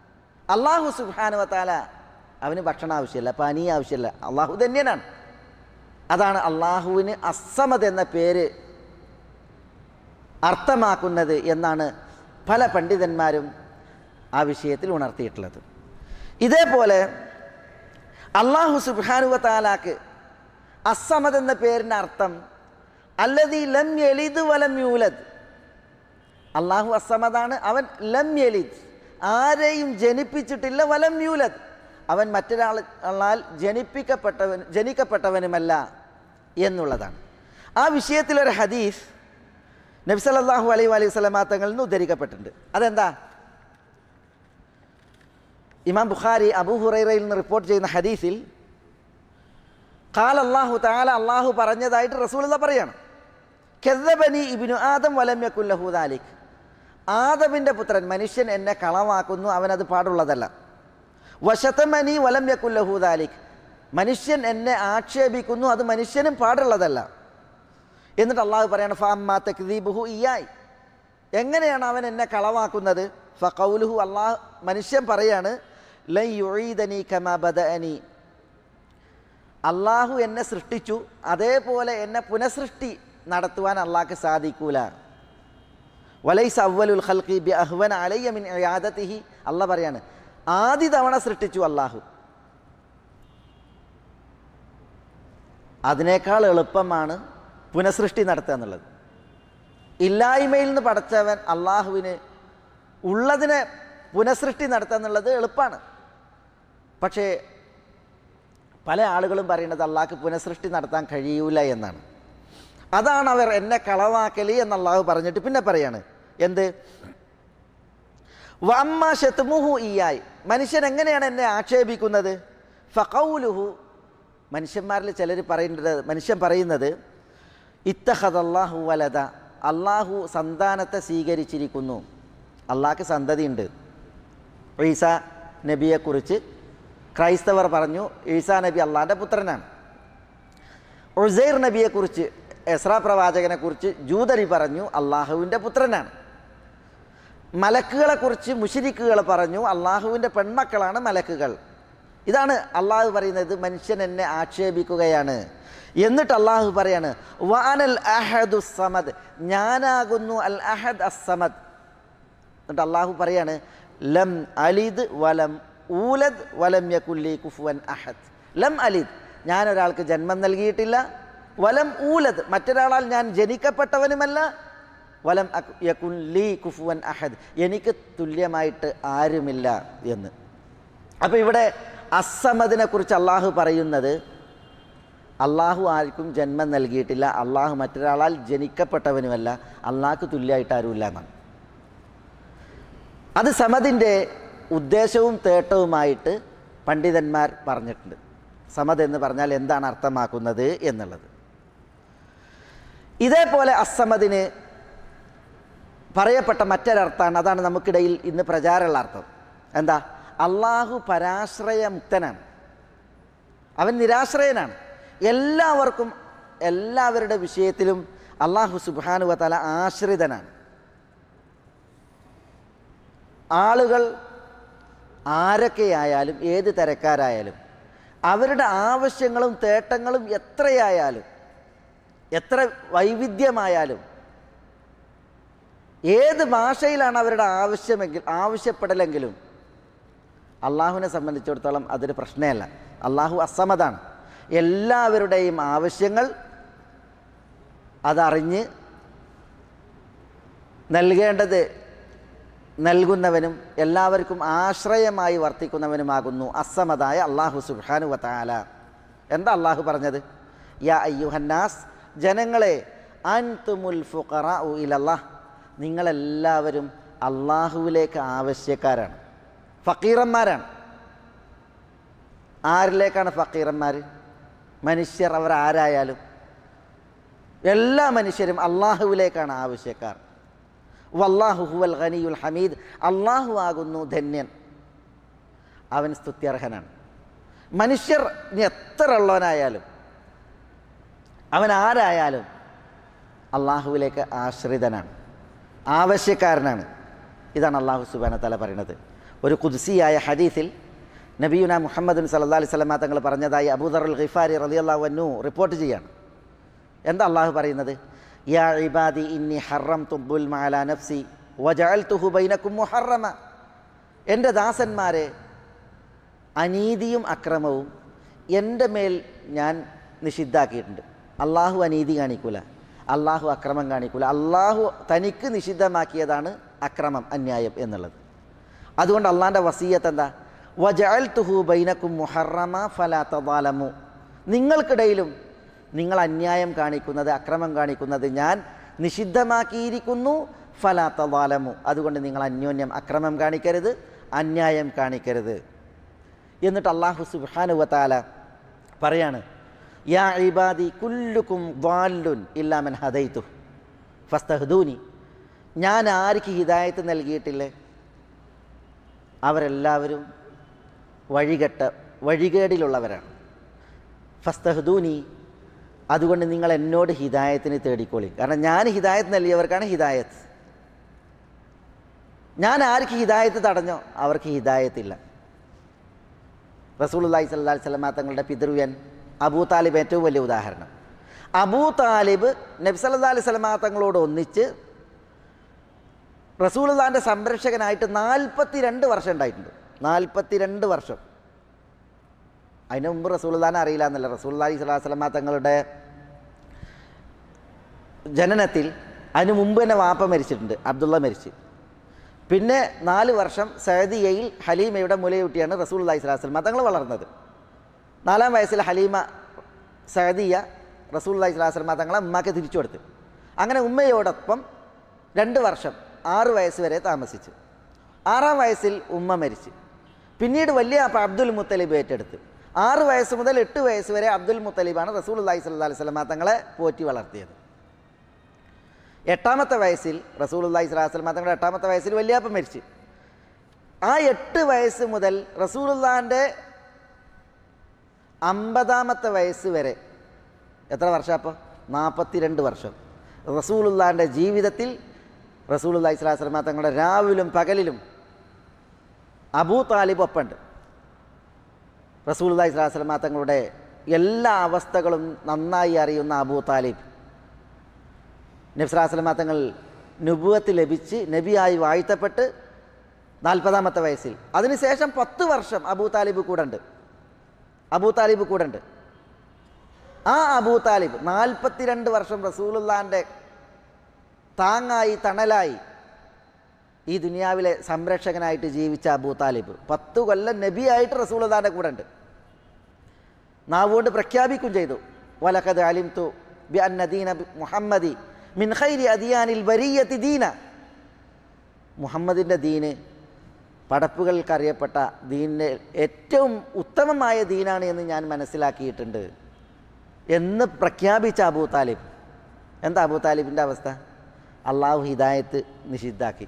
അള്ളാഹു സുബ്ഹാനഹു വ തആല അവന് ഭക്ഷണം ആവശ്യമില്ല, പാനീയ ആവശ്യമില്ല, അള്ളാഹു ധന്യനാണ്. അതാണ് അള്ളാഹുവിന് അസ്സമദ് എന്ന പേര് അർത്ഥമാക്കുന്നത് എന്നാണ് പല പണ്ഡിതന്മാരും ആ വിഷയത്തിൽ ഉണർത്തിയിട്ടുള്ളത്. ഇതേപോലെ അള്ളാഹു സുബ്ഹാനഹു വ തആലാക്ക് അസ്സമദ് എന്ന പേരിൻ്റെ അർത്ഥം അല്ലദീ ലം യലിദ് വലം യൂലദ്. അള്ളാഹു അസ്സമദാണ്, അവൻ ലം യലിദ്, ആരെയും ജനിപ്പിച്ചിട്ടില്ല, വലം യൂലദ്, അവൻ മറ്റൊരാളാൽ ജനിപ്പിക്കപ്പെട്ടവൻ ജനിക്കപ്പെട്ടവനുമല്ല എന്നുള്ളതാണ്. ആ വിഷയത്തിലൊരു ഹദീസ് നബി സല്ലല്ലാഹു അലൈഹി വസല്ലമ തങ്ങളിൽ നിന്ന് ഉദ്ധരിക്കപ്പെട്ടിട്ടുണ്ട്. അതെന്താ? ഇമാം ബുഖാരി അബൂ ഹുറൈറയിൽ നിന്ന് റിപ്പോർട്ട് ചെയ്യുന്ന ഹദീസിൽ ഖാല അല്ലാഹു തആല, അള്ളാഹു പറഞ്ഞതായിട്ട് റസൂലുള്ളാഹി പറയാണ്, കദ്ദബനി ഇബ്നു ആദം വലം യകുൽ ലഹു ദാലിക്. ആദമിൻ്റെ പുത്രൻ മനുഷ്യൻ എന്നെ കളവാക്കുന്നു, അവനത് പാടുള്ളതല്ല. വശതമനി വലം യകുൽ ലഹു ദാലിക്, മനുഷ്യൻ എന്നെ ആക്ഷേപിക്കുന്നു, അത് മനുഷ്യനും പാടുള്ളതല്ല. എന്നിട്ട് അള്ളാഹു പറയാണ് ഫഅമ്മാ തക്ദീബുഹു ഇയ്യായി, എങ്ങനെയാണ് അവൻ എന്നെ കളവാക്കുന്നത്? ഫഖൗലുഹു, അള്ളാഹു മനുഷ്യൻ പറയാണ് ലൻ യുഈദനി കമാ ബദഅനി, അള്ളാഹു എന്നെ സൃഷ്ടിച്ചു, അതേപോലെ എന്നെ പുനഃസൃഷ്ടി നടത്തുവാൻ അള്ളാഹ്ക്ക് സാധിക്കൂല. വലൈസ അവ്വലുൽ ഖൽഖി ബി അഹ്വന അലയ്യ മിൻ ഇയാദതിഹി, അള്ളാഹ് പറയാണ് ആദ്യ തവണ സൃഷ്ടിച്ചു അള്ളാഹു, അതിനേക്കാൾ എളുപ്പമാണ് പുനഃസൃഷ്ടി നടത്തുക എന്നുള്ളത്. ഇല്ലായ്മയിൽ നിന്ന് പടച്ചവൻ അള്ളാഹുവിന് ഉള്ളതിനെ പുനഃസൃഷ്ടി നടത്തുക എന്നുള്ളത് എളുപ്പമാണ്. പക്ഷേ പല ആളുകളും പറയുന്നത് അള്ളാഹ്ക്ക് പുനഃസൃഷ്ടി നടത്താൻ കഴിയൂല എന്നാണ്. അതാണ് അവർ എന്നെ കളവാക്കലി എന്ന് അള്ളാഹു പറഞ്ഞിട്ട് പിന്നെ പറയാണ് എന്ത്? വഅമ്മ ശത്മുഹു ഇയ്യായി, മനുഷ്യൻ എങ്ങനെയാണ് എന്നെ ആക്ഷേപിക്കുന്നത്? ഫഖൗലുഹു, മനുഷ്യന്മാരിൽ ചിലർ പറയുന്നത് മനുഷ്യൻ പറയുന്നത് ഇത്തഖദല്ലാഹു വലദ, അള്ളാഹു സന്താനത്തെ സ്വീകരിച്ചിരിക്കുന്നു, അള്ളാഹ്ക്ക് സന്തതിയുണ്ട്. ഈസാ നബിയെക്കുറിച്ച് ക്രൈസ്തവർ പറഞ്ഞു ഈസാ നബി അള്ളാഹിൻ്റെ പുത്രനാണ്. ഉസൈർ നബിയെക്കുറിച്ച്, എസ്രാ പ്രവാചകനെക്കുറിച്ച് ജൂതരി പറഞ്ഞു അള്ളാഹുവിൻ്റെ പുത്രനാണ്. മലക്കുകളെക്കുറിച്ച് മുശ്രിക്കുകൾ പറഞ്ഞു അള്ളാഹുവിൻ്റെ പെൺമക്കളാണ് മലക്കുകൾ. ഇതാണ് അള്ളാഹു പറയുന്നത്, മനുഷ്യൻ എന്നെ ആക്ഷേപിക്കുകയാണ്. എന്നിട്ട് അള്ളാഹു പറയാണ് വഅനൽ അഹദു സമദ്, ഞാനാകുന്നു അൽ അഹദ് അസ്സമദ്. എന്നിട്ട് അള്ളാഹു പറയാണ് ലം അലിദ് വലം ഊലദ് വലം യകുൽ ലി കുഫുവൻ അഹദ്. ലം അലിദ്, ഞാൻ ഒരാൾക്ക് ജന്മം നൽകിയിട്ടില്ല, വലം ഊലദ്, മറ്റൊരാളാൽ ഞാൻ ജനിക്കപ്പെട്ടവനുമല്ല, വലം യകുൽ ലി കുഫുവൻ അഹദ്, എനിക്ക് തുല്യമായിട്ട് ആരുമില്ല എന്ന്. അപ്പോൾ ഇവിടെ അസ്സമദിനെ കുറിച്ച് അള്ളാഹു പറയുന്നത് അള്ളാഹു ആർക്കും ജന്മം നൽകിയിട്ടില്ല, അള്ളാഹു മറ്റൊരാളാൽ ജനിക്കപ്പെട്ടവനുമല്ല, അള്ളാഹ്ക്ക് തുല്യമായിട്ട് ആരുമില്ല എന്നാണ്. അത് സമദിൻ്റെ ഉദ്ദേശവും തേട്ടവുമായിട്ട് പണ്ഡിതന്മാർ പറഞ്ഞിട്ടുണ്ട്. സമദ് എന്ന് പറഞ്ഞാൽ എന്താണ് അർത്ഥമാക്കുന്നത് എന്നുള്ളത്. ഇതേപോലെ അസ്സമദിന് പറയപ്പെട്ട മറ്റൊരർത്ഥമാണ്, അതാണ് നമുക്കിടയിൽ ഇന്ന് പ്രചാരമുള്ള അർത്ഥം. എന്താ? അള്ളാഹു പരാശ്രയമുക്തനാണ്, അവൻ നിരാശ്രയനാണ്. എല്ലാവർക്കും എല്ലാവരുടെ വിഷയത്തിലും അള്ളാഹു സുബ്ഹാനഹു വ തആല ആശ്രിതനാണ്. ആളുകൾ ആരൊക്കെയായാലും ഏത് തരക്കാരായാലും അവരുടെ ആവശ്യങ്ങളും തേട്ടങ്ങളും എത്രയായാലും എത്ര വൈവിധ്യമായാലും ഏത് ഭാഷയിലാണ് അവരുടെ ആവശ്യമെങ്കിൽ ആവശ്യപ്പെടലെങ്കിലും അള്ളാഹുവിനെ സംബന്ധിച്ചിടത്തോളം അതൊരു പ്രശ്നമല്ല. അള്ളാഹു അസ്സമദാണ്. എല്ലാവരുടെയും ആവശ്യങ്ങൾ അതറിഞ്ഞ് നൽകേണ്ടത് നൽകുന്നവനും എല്ലാവർക്കും ആശ്രയമായി വർത്തിക്കുന്നവനുമാകുന്നു അസ്സമദായ അള്ളാഹു സുബ്ഹാനഹു വ തആല. എന്താ അള്ളാഹു പറഞ്ഞത്? യാ അയ്യുഹന്നാസ്, ജനങ്ങളെ, അൻതുമുൽ ഫുഖറാഉ ഇലല്ലാഹ്, നിങ്ങളെല്ലാവരും അള്ളാഹുവിലേക്ക് ആവശ്യക്കാരാണ്, ഫക്കീറന്മാരാണ്. ആരിലേക്കാണ് ഫക്കീറന്മാർ? മനുഷ്യർ, അവർ ആരായാലും എല്ലാ മനുഷ്യരും അള്ളാഹുവിലേക്കാണ് ആവശ്യക്കാർ. വല്ലാഹു ഹുവൽ ഗനിയുൽ ഹമീദ്, അള്ളാഹു ആകുന്നു ധന്യൻ, അവൻ സ്തുത്യർഹനാണ്. മനുഷ്യർ ഇനി എത്ര ഉള്ളവനായാലും അവൻ ആരായാലും അള്ളാഹുവിലേക്ക് ആശ്രിതനാണ്, ആവശ്യക്കാരനാണ്. ഇതാണ് അള്ളാഹു സുബ്ഹാനഹു വ തആല പറയുന്നത്. ഒരു ഖുദ്സിയായ ഹദീസിൽ നബിയുന മുഹമ്മദ് സല്ലല്ലാഹു അലൈഹി വസല്ലം തങ്ങൾ പറഞ്ഞതായി അബൂദർ അൽ ഗിഫാരി റളിയല്ലാഹു അൻഹു റിപ്പോർട്ട് ചെയ്യാണ്. എന്താ അള്ളാഹു പറയുന്നത്? യാ ഇബാദി ഇന്നി ഹറംതു ദുൽമ അലാ നഫ്സി വജഅൽതുഹു ബൈനകും മുഹറമ. എൻ്റെ ദാസന്മാരെ, അനീതിയും അക്രമവും എൻ്റെ മേൽ ഞാൻ നിഷിദ്ധാക്കിയിട്ടുണ്ട്. അള്ളാഹു അനീതി കാണിക്കൂല, അള്ളാഹു അക്രമം കാണിക്കൂല. അള്ളാഹു തനിക്ക് നിഷിദ്ധമാക്കിയതാണ് അക്രമം, അന്യായം എന്നുള്ളത്. അതുകൊണ്ട് അള്ളാഹിൻ്റെ വസിയ്യത്ത് എന്താ? വജഅൽതുഹു ബൈനകും മുഹറമ ഫലാ തദാലമു. നിങ്ങൾക്കിടയിലും നിങ്ങൾ അന്യായം കാണിക്കുന്നത്, അക്രമം കാണിക്കുന്നത് ഞാൻ നിഷിദ്ധമാക്കിയിരിക്കുന്നു. ഫലാ തദാലമു. അതുകൊണ്ട് നിങ്ങൾ അന്യോന്യം അക്രമം കാണിക്കരുത്, അന്യായം കാണിക്കരുത്. എന്നിട്ട് അല്ലാഹു സുബ്ഹാനഹു വ തആല പറയാണ്, യാ ഇബാദി കുല്ലുക്കും ദ്വാല്ലുൻ ഇല്ലാ മൻ ഹദൈതു ഫസ്തഹ്ദൂനി. ഞാൻ ആർക്ക് ഹിദായത്ത് നൽകിയിട്ടില്ലേ അവരെല്ലാവരും വഴികെട്ട വഴികേടിലുള്ളവരാണ്. ഫസ്തഹ്ദൂനി, അതുകൊണ്ട് നിങ്ങൾ എന്നോട് ഹിദായത്തിന് തേടിക്കോളി. കാരണം ഞാൻ ഹിദായത്ത് നൽകിയവർക്കാണ് ഹിദായത്ത്. ഞാൻ ആർക്ക് ഹിദായത്ത് തടഞ്ഞോ അവർക്ക് ഹിദായത്തില്ല. റസൂലുള്ളാഹി സ്വല്ലല്ലാഹു അലൈഹി വസല്ലം തങ്ങളുടെ പിതൃവ്യൻ അബൂ താലിബ് ഏറ്റവും വലിയ ഉദാഹരണം. അബൂ താലിബ് നബി സല്ലല്ലാഹു അലൈഹി വസല്ലം തങ്ങളോട് ഒന്നിച്ച് റസൂലുള്ളാഹിൻ്റെ സംരക്ഷകനായിട്ട് നാൽപ്പത്തി രണ്ട് വർഷം ഉണ്ടായിട്ടുണ്ട്. നാൽപ്പത്തി രണ്ട് വർഷം. അതിന് മുമ്പ് റസൂലുള്ളാഹിനെ അറിയില്ല എന്നല്ല. റസൂലുള്ളാഹി സ്വല്ലല്ലാഹു അലൈഹി വസല്ലം തങ്ങളുടെ ജനനത്തിൽ അതിന് മുമ്പ് തന്നെ വാപ്പ മരിച്ചിട്ടുണ്ട്, അബ്ദുള്ള മരിച്ച്. പിന്നെ നാല് വർഷം സഅദിയയിൽ ഹലീമയുടെ മുലയൂട്ടിയാണ് റസൂലുള്ളാഹി സ്വല്ലല്ലാഹു അലൈഹി വസല്ലം തങ്ങൾ വളർന്നത്. നാലാം വയസ്സിൽ ഹലീമ സഅദിയ റസൂലുള്ളാഹി സ്വല്ലല്ലാഹു അലൈഹി വസല്ലം തങ്ങളെ ഉമ്മക്ക് തിരിച്ചു കൊടുത്തു. അങ്ങനെ ഉമ്മയോടൊപ്പം രണ്ട് വർഷം ആറ് വയസ്സ് വരെ താമസിച്ചു. ആറാം വയസ്സിൽ ഉമ്മ മരിച്ചു. പിന്നീട് വലിയ അപ്പം അബ്ദുൽ മുത്തലിബ് ഏറ്റെടുത്ത്. ആറ് വയസ്സ് മുതൽ എട്ട് വയസ്സ് വരെ അബ്ദുൽ മുത്തലിബാണ് റസൂലുള്ളാഹി സ്വല്ലല്ലാഹു അലൈഹി വസല്ലം തങ്ങളെ പോറ്റി വളർത്തിയത്. എട്ടാമത്തെ വയസ്സിൽ റസൂലുള്ളാഹി സ്വല്ലല്ലാഹു അലൈഹി വസല്ലം തങ്ങളുടെ എട്ടാമത്തെ വയസ്സിൽ വലിയാപ്പ മരിച്ചു. ആ എട്ട് വയസ്സ് മുതൽ റസൂലുള്ളാഹിൻ്റെ അമ്പതാമത്തെ വയസ്സ് വരെ എത്ര വർഷം? അപ്പോൾ നാൽപ്പത്തി രണ്ട് വർഷം റസൂലുള്ളാഹിൻ്റെ ജീവിതത്തിൽ റസൂലുള്ളാഹി സ്വല്ലല്ലാഹു അലൈഹി വസല്ലം തങ്ങളുടെ രാവിലും പകലിലും അബൂ താലിബ് ഒപ്പമുണ്ട്. റസൂലുള്ളാഹി സ്വല്ലല്ലാഹു അലൈഹി വസല്ലം തങ്ങളുടെ എല്ലാ അവസ്ഥകളും നന്നായി അറിയുന്ന അബൂ താലിബ് നബി സ്വല്ലല്ലാഹു അലൈഹി വസല്ലം തങ്ങൾ നുബുവത്ത് ലഭിച്ച് നബിയായി വാഴ്ത്തപ്പെട്ട് നാൽപ്പതാമത്തെ വയസ്സിൽ, അതിനുശേഷം പത്ത് വർഷം അബൂ താലിബ് കൂടെ ഉണ്ട്. അബൂ താലിബ് കൂടെ ഉണ്ട്. ആ അബൂ താലിബ് നാൽപ്പത്തിരണ്ട് വർഷം റസൂലുള്ളാഹിൻ്റെ താങ്ങായി തണലായി ഈ ദുനിയാവിലെ സംരക്ഷകനായിട്ട് ജീവിച്ച അബൂ താലിബ് പത്ത് കൊല്ലം നബിയായിട്ട് റസൂലുള്ളാഹിൻ്റെ കൂടെ ഉണ്ട്. നാവുകൊണ്ട് പ്രഖ്യാപിക്കും ചെയ്തു, വലഖദ് അലിംതു ബി അന്ന ദീന മുഹമ്മദി മിൻ ഖൈരി അദിയാനിൽ ബരിയത്തി ദീന. മുഹമ്മദിൻ്റെ ദീന് പടപ്പുകൾക്കറിയപ്പെട്ട ദീനിൻ്റെ ഏറ്റവും ഉത്തമമായ ദീനാണ് എന്ന് ഞാൻ മനസ്സിലാക്കിയിട്ടുണ്ട് എന്ന് പ്രഖ്യാപിച്ച അബൂ താലിബ്. എന്താ അബൂ താലിബിൻ്റെ അവസ്ഥ? അള്ളാഹു ഹിദായത്ത് നിഷിദ്ധാക്കി.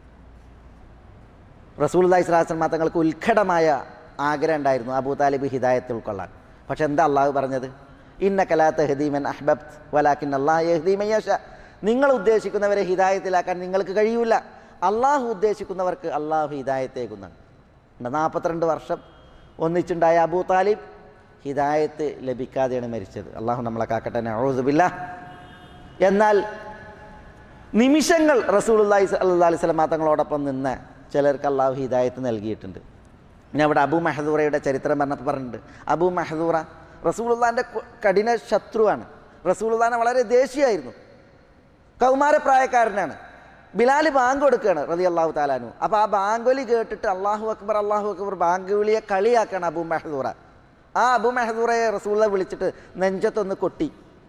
റസൂലുള്ളാഹി സ്വല്ലല്ലാഹു അലൈഹി വസല്ലം തങ്ങൾക്ക് ഉത്കടമായ ആഗ്രഹം ഉണ്ടായിരുന്നു അബൂ താലിബ് ഹിദായത്ത് ഉൾക്കൊള്ളാൻ. പക്ഷെ എന്താ അള്ളാഹു പറഞ്ഞത്? ഇന്നക ലാ തഹ്ദീ മൻ അഹ്ബബ്ത വലാകിൻ അല്ലാഹു യഹ്ദീ മൻ യശാ. നിങ്ങൾ ഉദ്ദേശിക്കുന്നവരെ ഹിദായത്തിലാക്കാൻ നിങ്ങൾക്ക് കഴിയൂല, അള്ളാഹു ഉദ്ദേശിക്കുന്നവർക്ക് അള്ളാഹു ഹിദായത്തേക്കുന്നാണ്. നാൽപ്പത്തിരണ്ട് വർഷം ഒന്നിച്ചുണ്ടായ അബൂ താലിബ് ഹിദായത്ത് ലഭിക്കാതെയാണ് മരിച്ചത്. അള്ളാഹു നമ്മളെ കാക്കട്ടെ, നഊദു ബില്ലാഹ്. എന്നാൽ നിമിഷങ്ങൾ റസൂലുള്ളാഹി സ്വല്ലല്ലാഹു അലൈഹി വസല്ലം തങ്ങളോടൊപ്പം നിന്ന് ചിലർക്ക് അള്ളാഹു ഹിദായത്ത് നൽകിയിട്ടുണ്ട്. പിന്നെ അവിടെ അബൂ മഹ്ദൂറയുടെ ചരിത്രം പറഞ്ഞപ്പോൾ പറഞ്ഞിട്ടുണ്ട്. അബൂ മഹ്ദൂറ റസൂലുള്ളാഹിൻ്റെ കഠിന ശത്രുവാണ്. റസൂലുള്ളാഹിനെ വളരെ ദേഷ്യമായിരുന്നു. കൗമാരപ്രായക്കാരനാണ്. ബിലാൽ ബാങ്ക് കൊടുക്കുകയാണ് റളിയല്ലാഹു തആല അൻഹു. അപ്പോൾ ആ ബാങ്കുലി കേട്ടിട്ട് അള്ളാഹു അക്ബർ അള്ളാഹു അക്ബർ ബാങ്കുലിയെ കളിയാക്കാണ് അബൂ മഹ്ദൂറ. ആ അബൂ മഹ്ദൂറയെ റസൂലുള്ളാഹി വിളിച്ചിട്ട് നെഞ്ചത്തൊന്ന് കൊട്ടി.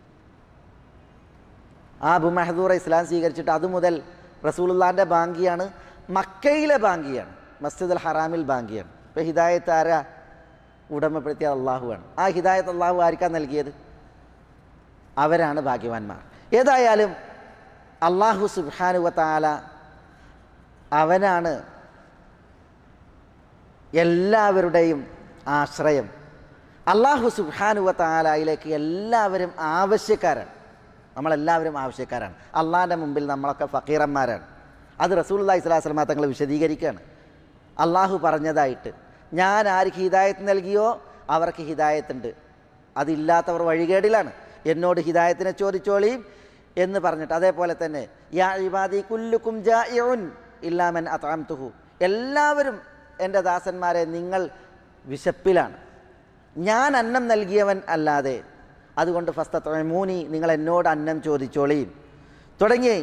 ആ അബൂ മഹ്ദൂറ ഇസ്ലാം സ്വീകരിച്ചിട്ട് അതുമുതൽ റസൂലുള്ളാഹിൻ്റെ ബാങ്കിയാണ്, മക്കയിലെ ബാങ്കിയാണ്, മസ്ജിദുൽ ഹറാമിൽ ബാങ്കിയാണ്. ഇപ്പോൾ ഹിദായത്ത് ആരാ ഉടമപ്പെടുത്തിയ? അള്ളാഹുവാണ്. ആ ഹിദായത്ത് അള്ളാഹു ആർക്കാണ് നൽകിയത്? അവരാണ് ഭാഗ്യവാന്മാർ. ഏതായാലും അള്ളാഹു സുബ്ഹാനഹു വ തആല അവനാണ് എല്ലാവരുടെയും ആശ്രയം. അള്ളാഹു സുബ്ഹാനഹു വ തആലയിലേക്ക് എല്ലാവരും ആവശ്യക്കാരാണ്. നമ്മളെല്ലാവരും ആവശ്യക്കാരാണ്. അള്ളാഹിൻ്റെ മുമ്പിൽ നമ്മളൊക്കെ ഫക്കീറന്മാരാണ്. അത് റസൂലുള്ളാഹി സ്വല്ലല്ലാഹു അലൈഹി വസല്ലം തങ്ങൾ വിശദീകരിക്കുകയാണ്. അള്ളാഹു പറഞ്ഞതായിട്ട്. ഞാൻ ആർക്ക് ഹിദായത്ത് നൽകിയോ അവർക്ക് ഹിദായത്തുണ്ട്, അതില്ലാത്തവർ വഴികേടിലാണ്, എന്നോട് ഹിദായത്തിനെ ചോദിച്ചോളീം എന്ന് പറഞ്ഞിട്ട്. അതേപോലെ തന്നെ യാ ഇബാദി കുല്ലുക്കും ജാഇഉൻ ഇല്ലാ മൻ അത്അംതുഹു, എല്ലാവരും എൻ്റെ ദാസന്മാരെ നിങ്ങൾ വിശപ്പിലാണ്, ഞാൻ അന്നം നൽകിയവൻ അല്ലാതെ, അതുകൊണ്ട് ഫസ്തത്ഇമൂനി, നിങ്ങൾ എന്നോട് അന്നം ചോദിച്ചോളീം തുടങ്ങി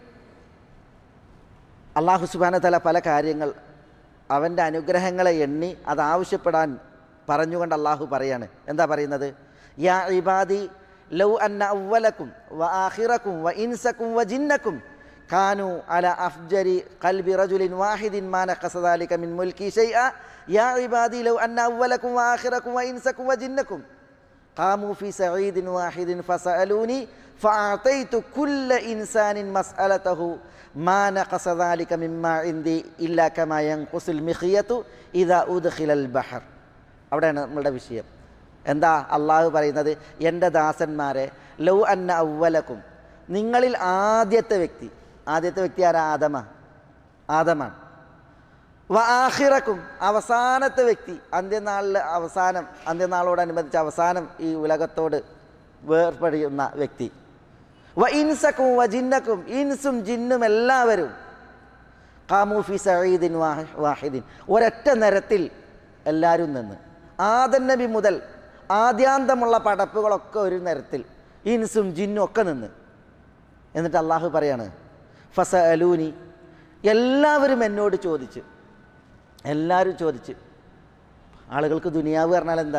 അല്ലാഹു സുബ്ഹാനഹു വ തആല പല കാര്യങ്ങൾ അവൻ്റെ അനുഗ്രഹങ്ങളെ എണ്ണി അത് ആവശ്യപ്പെടാൻ പറഞ്ഞുകൊണ്ട് അള്ളാഹു പറയാണ്. എന്താ പറയുന്നത്? യാ ഇബാദി ലൗ അന്ന അവ്വലക്കും വ ആഖിറക്കും വ ഇൻസക്കും വ ജിന്നക്കും കാനു അല അഫ്ജരി ഖൽബി റജുലിൻ വാഹിദിൻ മാ നഖസ ദാലിക മിൻ മുൽക്കി ശൈഅ യാ ഇബാദി ലൗ അന്ന അവ്വലക്കും വ ആഖിറക്കും വ ഇൻസക്കും വ ജിന്നക്കും ഖാമു ഫി സഈദിൻ വാഹിദിൻ ഫസഅലൂനി ഫഅതൈതു കുല്ല ഇൻസാനിൻ മസ്അലതഹു മാ നഖസ ദാലിക മിമ്മാ ഇൻദി ഇല്ലാ കമാ യൻഖുസുൽ മിഖിയതു ഇദാ ഉദ്ഖിലൽ ബഹർ. അവിടെയാണ് നമ്മളുടെ വിഷയം. എന്താ അള്ളാഹു പറയുന്നത്? എൻ്റെ ദാസന്മാരെ, ലൗ അന്ന അവ്വലക്കും, നിങ്ങളിൽ ആദ്യത്തെ വ്യക്തി, ആദ്യത്തെ വ്യക്തി ആരാ? ആദമ ആദമാണ്. വ ആഖിറക്കും, അവസാനത്തെ വ്യക്തി, അന്ത്യനാളിൽ അവസാനം, അന്ത്യനാളോടനുബന്ധിച്ച് അവസാനം ഈ ഉലകത്തോട് വേർപെടുന്ന വ്യക്തി. വ ഇൻസക്കും വ ജിന്നക്കും, ഇൻസും ജിന്നും എല്ലാവരും ഖാമു ഫി സഈദിൻ വാഹിദിൻ, ഒരൊറ്റ നിരത്തിൽ എല്ലാവരും നിന്ന്. ആദം നബി മുതൽ ആദ്യാന്തമുള്ള പടപ്പുകളൊക്കെ ഒരു നിരത്തിൽ, ഇൻസും ജിന്നും ഒക്കെ നിന്ന്. എന്നിട്ട് അള്ളാഹു പറയാണ് ഫസഅലൂനി, എല്ലാവരും എന്നോട് ചോദിച്ച്, എല്ലാവരും ചോദിച്ച്. ആളുകൾക്ക് ദുനിയാവ് പറഞ്ഞാൽ എന്താ?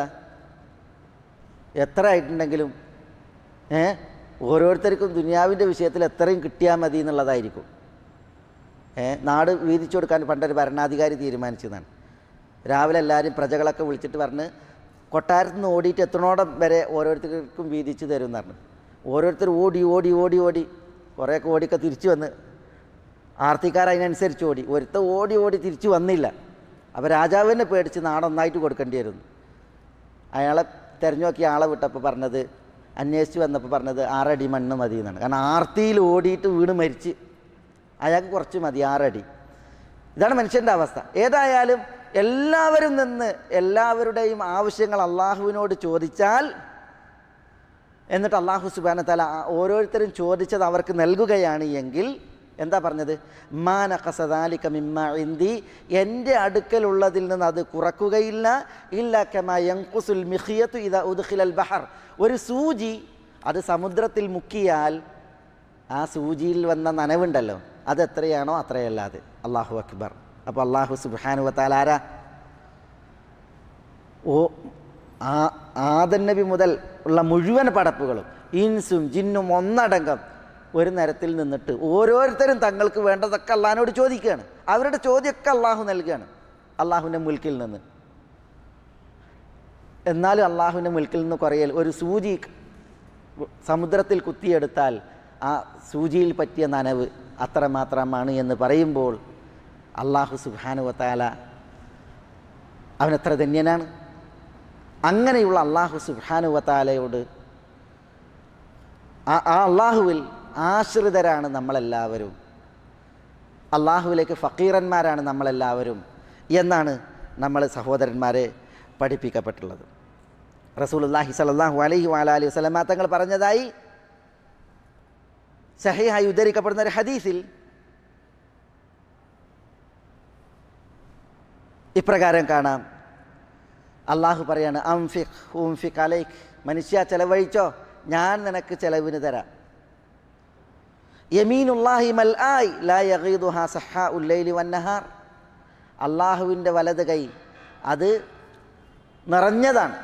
എത്ര ആയിട്ടുണ്ടെങ്കിലും ഏ ഓരോരുത്തർക്കും ദുനിയാവിൻ്റെ വിഷയത്തിൽ എത്രയും കിട്ടിയാൽ മതി എന്നുള്ളതായിരിക്കും. ഏ നാട് വീതിച്ചു കൊടുക്കാൻ പണ്ടൊരു ഭരണാധികാരി തീരുമാനിച്ചതാണ്. രാവിലെ എല്ലാവരും പ്രജകളൊക്കെ വിളിച്ചിട്ട് പറഞ്ഞ് കൊട്ടാരത്തിൽ നിന്ന് ഓടിയിട്ട് എത്തണോടം വരെ ഓരോരുത്തർക്കും വീതിച്ച് തരും എന്ന് പറഞ്ഞു. ഓരോരുത്തർ ഓടി ഓടി ഓടി ഓടി കുറേയൊക്കെ ഓടിയൊക്കെ തിരിച്ചു വന്ന്, ആർത്തിക്കാർ അതിനനുസരിച്ച് ഓടി. ഒരുത്ത ഓടി ഓടി തിരിച്ചു വന്നില്ല. അപ്പോൾ രാജാവിനെ പേടിച്ച് നാടൊന്നായിട്ട് കൊടുക്കേണ്ടി വരുന്നു. അയാളെ തിരഞ്ഞു നോക്കി ആളെ വിട്ടപ്പോൾ പറഞ്ഞത്, അന്വേഷിച്ച് വന്നപ്പോൾ പറഞ്ഞത് ആറടി മണ്ണ് മതി എന്നാണ്. കാരണം ആർത്തിയിൽ ഓടിയിട്ട് വീണ് മരിച്ച് അയാൾക്ക് കുറച്ച് മതി, ആറടി. ഇതാണ് മനുഷ്യൻ്റെ അവസ്ഥ. ഏതായാലും എല്ലാവരും നിന്ന് എല്ലാവരുടെയും ആവശ്യങ്ങൾ അള്ളാഹുവിനോട് ചോദിച്ചാൽ, എന്നിട്ട് അള്ളാഹു സുബ്ഹാനഹു വ തആല ഓരോരുത്തരും ചോദിച്ചത് അവർക്ക് നൽകുകയാണ് എങ്കിൽ എന്താ പറഞ്ഞത്? മാ നഖസ ദാലിക മിമ്മാ ഇൻദി, എൻ്റെ അടുക്കലുള്ളതിൽ നിന്ന് അത് കുറക്കുകയില്ല. ഇല്ലാ കമാ യൻഖുസുൽ മിഖിയതു ഇദാ ഉദ്ഖിലൽ ബഹർ, ഒരു സൂചി അത് സമുദ്രത്തിൽ മുക്കിയാൽ ആ സൂചിയിൽ വന്ന നനവുണ്ടല്ലോ, അതെത്രയാണോ അത്രയല്ലാതെ. അല്ലാഹു അക്ബർ. അപ്പോൾ അള്ളാഹു സുബ്ഹാനഹു വ തആല ആരാ? ഓ ആ ആദം നബി മുതൽ ഉള്ള മുഴുവൻ പടപ്പുകളും ഇൻസും ജിന്നും ഒന്നടങ്കം ഒരു നിരത്തിൽ നിന്നിട്ട് ഓരോരുത്തരും തങ്ങൾക്ക് വേണ്ടതൊക്കെ അള്ളാഹിനോട് ചോദിക്കുകയാണ്. അവരുടെ ചോദ്യമൊക്കെ അള്ളാഹു നൽകുകയാണ് അള്ളാഹുവിൻ്റെ മുൽക്കിൽ നിന്ന്. എന്നാലും അള്ളാഹുവിൻ്റെ മുൽക്കിൽ നിന്ന് കുറയൽ, ഒരു സൂചി സമുദ്രത്തിൽ കുത്തിയെടുത്താൽ ആ സൂചിയിൽ പറ്റിയ നനവ് അത്രമാത്രമാണ് എന്ന് പറയുമ്പോൾ അള്ളാഹു സുബ്ഹാനഹു വ തആല അവനെത്ര ധന്യനാണ്. അങ്ങനെയുള്ള അള്ളാഹു സുബ്ഹാനഹു വ തആലയോട്, ആ ആ അള്ളാഹുവിൽ ആശ്രിതരാണ് നമ്മളെല്ലാവരും, അള്ളാഹുവിലേക്ക് ഫക്കീറന്മാരാണ് നമ്മളെല്ലാവരും എന്നാണ് നമ്മൾ സഹോദരന്മാരെ പഠിപ്പിക്കപ്പെട്ടുള്ളത്. റസൂലുള്ളാഹി സ്വല്ലല്ലാഹു അലൈഹി വഅലിഹി വസല്ലമ തങ്ങൾ പറഞ്ഞതായി സഹീഹായി ഉദ്ധരിക്കപ്പെടുന്ന ഒരു ഹദീസിൽ ഇപ്രകാരം കാണാം. അള്ളാഹു പറയാണ്, അംഫിഖ് ഉംഫിഖ് അലൈക്, മനുഷ്യ ചെലവഴിച്ചോ, ഞാൻ നിനക്ക് ചെലവിന് തരാം. യമീനുല്ലാഹി മൽആയ് ലാ യഗീദുഹാ സഹാഉൽ ലൈലി വന്നഹാർ, അള്ളാഹുവിൻ്റെ വലത് കൈ അത് നിറഞ്ഞതാണ്.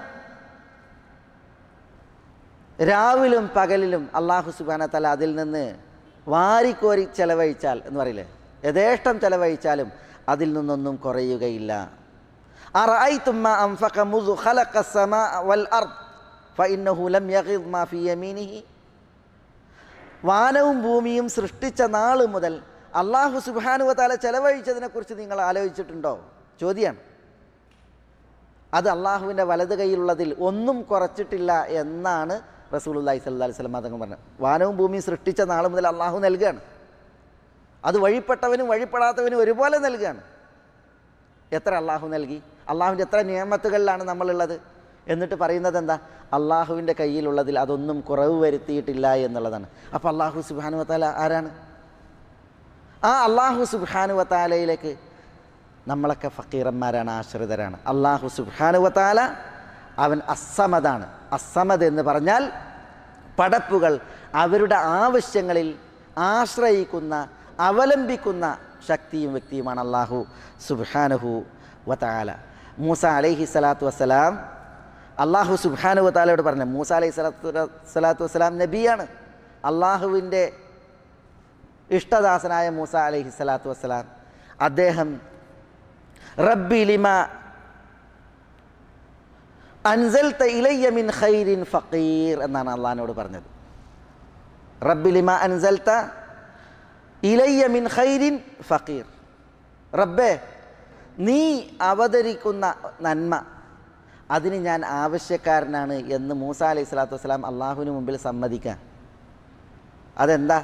രാവിലും പകലിലും അള്ളാഹു സുബ്ഹാനഹു വ തആല അതിൽ നിന്ന് വാരിക്കോരി ചെലവഴിച്ചാൽ എന്ന് പറയില്ലേ, യഥേഷ്ടം ചെലവഴിച്ചാലും അതിൽ നിന്നൊന്നും കുറയുകയില്ല. അറഅയ്തും മാ അൻഫഖ മുദു ഖലഖ അസ്സമാഅ വൽ അർദ് ഫഇന്നഹു ലം യഗിദ് മാ ഫീ യമീനിഹി, വാനവും ഭൂമിയും സൃഷ്ടിച്ച നാൾ മുതൽ അള്ളാഹു സുബ്ഹാനഹു വ തആല ചെലവഴിച്ചതിനെക്കുറിച്ച് നിങ്ങൾ ആലോചിച്ചിട്ടുണ്ടോ? ചോദ്യമാണ്. അത് അള്ളാഹുവിൻ്റെ വലത് കൈയിലുള്ളതിൽ ഒന്നും കുറച്ചിട്ടില്ല എന്നാണ് റസൂലുള്ളാഹി സ്വല്ലല്ലാഹി അലൈഹി വസല്ലം തങ്ങൾ പറഞ്ഞത്. വാനവും ഭൂമിയും സൃഷ്ടിച്ച നാൾ മുതൽ അള്ളാഹു നൽകുകയാണ്. അത് വഴിപ്പെട്ടവനും വഴിപ്പെടാത്തവനും ഒരുപോലെ നൽകുകയാണ്. എത്ര അള്ളാഹു നൽകി? അള്ളാഹുവിൻ്റെ എത്ര നിയമത്തുകളിലാണ് നമ്മളുള്ളത്? എന്നിട്ട് പറയുന്നത് എന്താ? അള്ളാഹുവിൻ്റെ കയ്യിലുള്ളതിൽ അതൊന്നും കുറവ് വരുത്തിയിട്ടില്ല എന്നുള്ളതാണ്. അപ്പോൾ അള്ളാഹു സുബ്ഹാനഹു വ തആല ആരാണ്? ആ അള്ളാഹു സുബ്ഹാനഹു വ തആലയിലേക്ക് നമ്മളൊക്കെ ഫക്കീറന്മാരാണ്, ആശ്രിതരാണ്. അള്ളാഹു സുബ്ഹാനഹു വ തആല അവൻ അസ്സമദാണ്. അസ്സമദ് എന്ന് പറഞ്ഞാൽ പടപ്പുകൾ അവരുടെ ആവശ്യങ്ങളിൽ ആശ്രയിക്കുന്ന, അവലംബിക്കുന്ന ശക്തിയും വ്യക്തിയുമാണ് അള്ളാഹു സുബ്ഹാനഹു വ തആല. മൂസ അലൈഹി സ്വലാത്തു വസ്സലാം അള്ളാഹു സുബ്ഹാനഹു വ തആലയോട് പറഞ്ഞു. മൂസ അലൈഹി സ്വലാത്തു സ്വലാത്തു വസ്സലാം നബിയാണ്. അള്ളാഹുവിൻ്റെ ഇഷ്ടദാസനായ മൂസ അലൈഹി സ്വലാത്തു വസ്സലാം അദ്ദേഹം റബ്ബി ലിമ അൻസൽത ഇലയ്യ മിൻ ഖൈരിൻ ഫഖീർ എന്നാണ് അള്ളാഹിനോട് പറഞ്ഞത്. റബ്ബി ലിമ അൻസൽത ഇലയ്യ മിൻ ഖൈരിൻ ഫഖീർ. റബ്ബേ, നീ അവതരിക്കുന്ന നന്മ അതിന് ഞാൻ ആവശ്യക്കാരനാണ് എന്ന് മൂസ അലൈഹി സ്വലാത്തു വസ്സലാം അള്ളാഹുവിന് മുമ്പിൽ സമ്മതിക്കാൻ. അതെന്താ?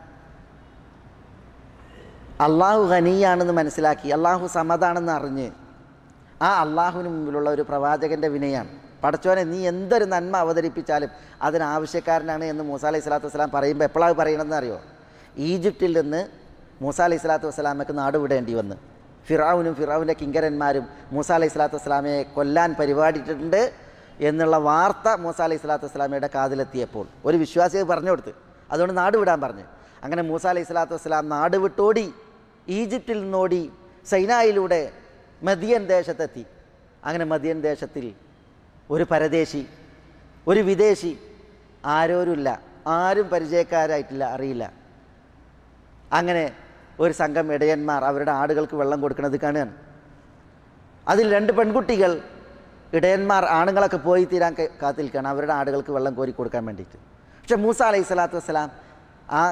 അള്ളാഹു ഖനിയാണെന്ന് മനസ്സിലാക്കി, അള്ളാഹു സമദാണെന്ന് അറിഞ്ഞ് ആ അള്ളാഹുവിന് മുമ്പിലുള്ള ഒരു പ്രവാചകൻ്റെ വിനയാണ്. പടച്ചോനെ, നീ എന്തൊരു നന്മ അവതരിപ്പിച്ചാലും അതിന് ആവശ്യക്കാരനാണ് എന്ന് മൂസ അലൈഹി സ്വലാത്തു വസ്സലാം പറയുമ്പോൾ എപ്പോഴാണ് പറയണമെന്ന് അറിയോ? ഈജിപ്തിൽ നിന്ന് മൂസ അലൈഹി സ്വലാത്തു വസ്സലാമയ്ക്ക് നാടുവിടേണ്ടി വന്ന് ഫിറഔനും ഫിറൗൻ്റെ കിങ്കരന്മാരും മൂസ അലൈഹി സ്വലാത്തു വസ്സലാമയെ കൊല്ലാൻ പരിപാടിയിട്ടുണ്ട് എന്നുള്ള വാർത്ത മൂസ അലൈഹി സ്വലാത്തു വസ്സലാമയുടെ കാതിലെത്തിയപ്പോൾ ഒരു വിശ്വാസിയെ പറഞ്ഞു കൊടുത്ത്, അതുകൊണ്ട് നാട് വിടാൻ പറഞ്ഞു. അങ്ങനെ മൂസ അലൈഹി സ്വലാത്തു വസ്സലാം നാട് വിട്ടോടി, ഈജിപ്തിൽ നിന്നോടി സൈനായിലൂടെ മദിയൻ ദേശത്തെത്തി. അങ്ങനെ മദിയൻ ദേശത്തിൽ ഒരു പരദേശി, ഒരു വിദേശി, ആരോരുമില്ല, ആരും പരിചയക്കാരായിട്ടില്ല, അറിയില്ല. അങ്ങനെ ഒരു സംഘം ഇടയന്മാർ അവരുടെ ആടുകൾക്ക് വെള്ളം കൊടുക്കുന്നത് കാണുകയാണ്. അതിൽ രണ്ട് പെൺകുട്ടികൾ, ഇടയന്മാർ ആണുങ്ങളൊക്കെ പോയി തീരാൻ കാത്തിരിക്കുകയാണ് അവരുടെ ആടുകൾക്ക് വെള്ളം കോരി കൊടുക്കാൻ വേണ്ടിയിട്ട്. പക്ഷെ മൂസ അലൈഹി സ്വലാത്തു വസ്സലാം ആ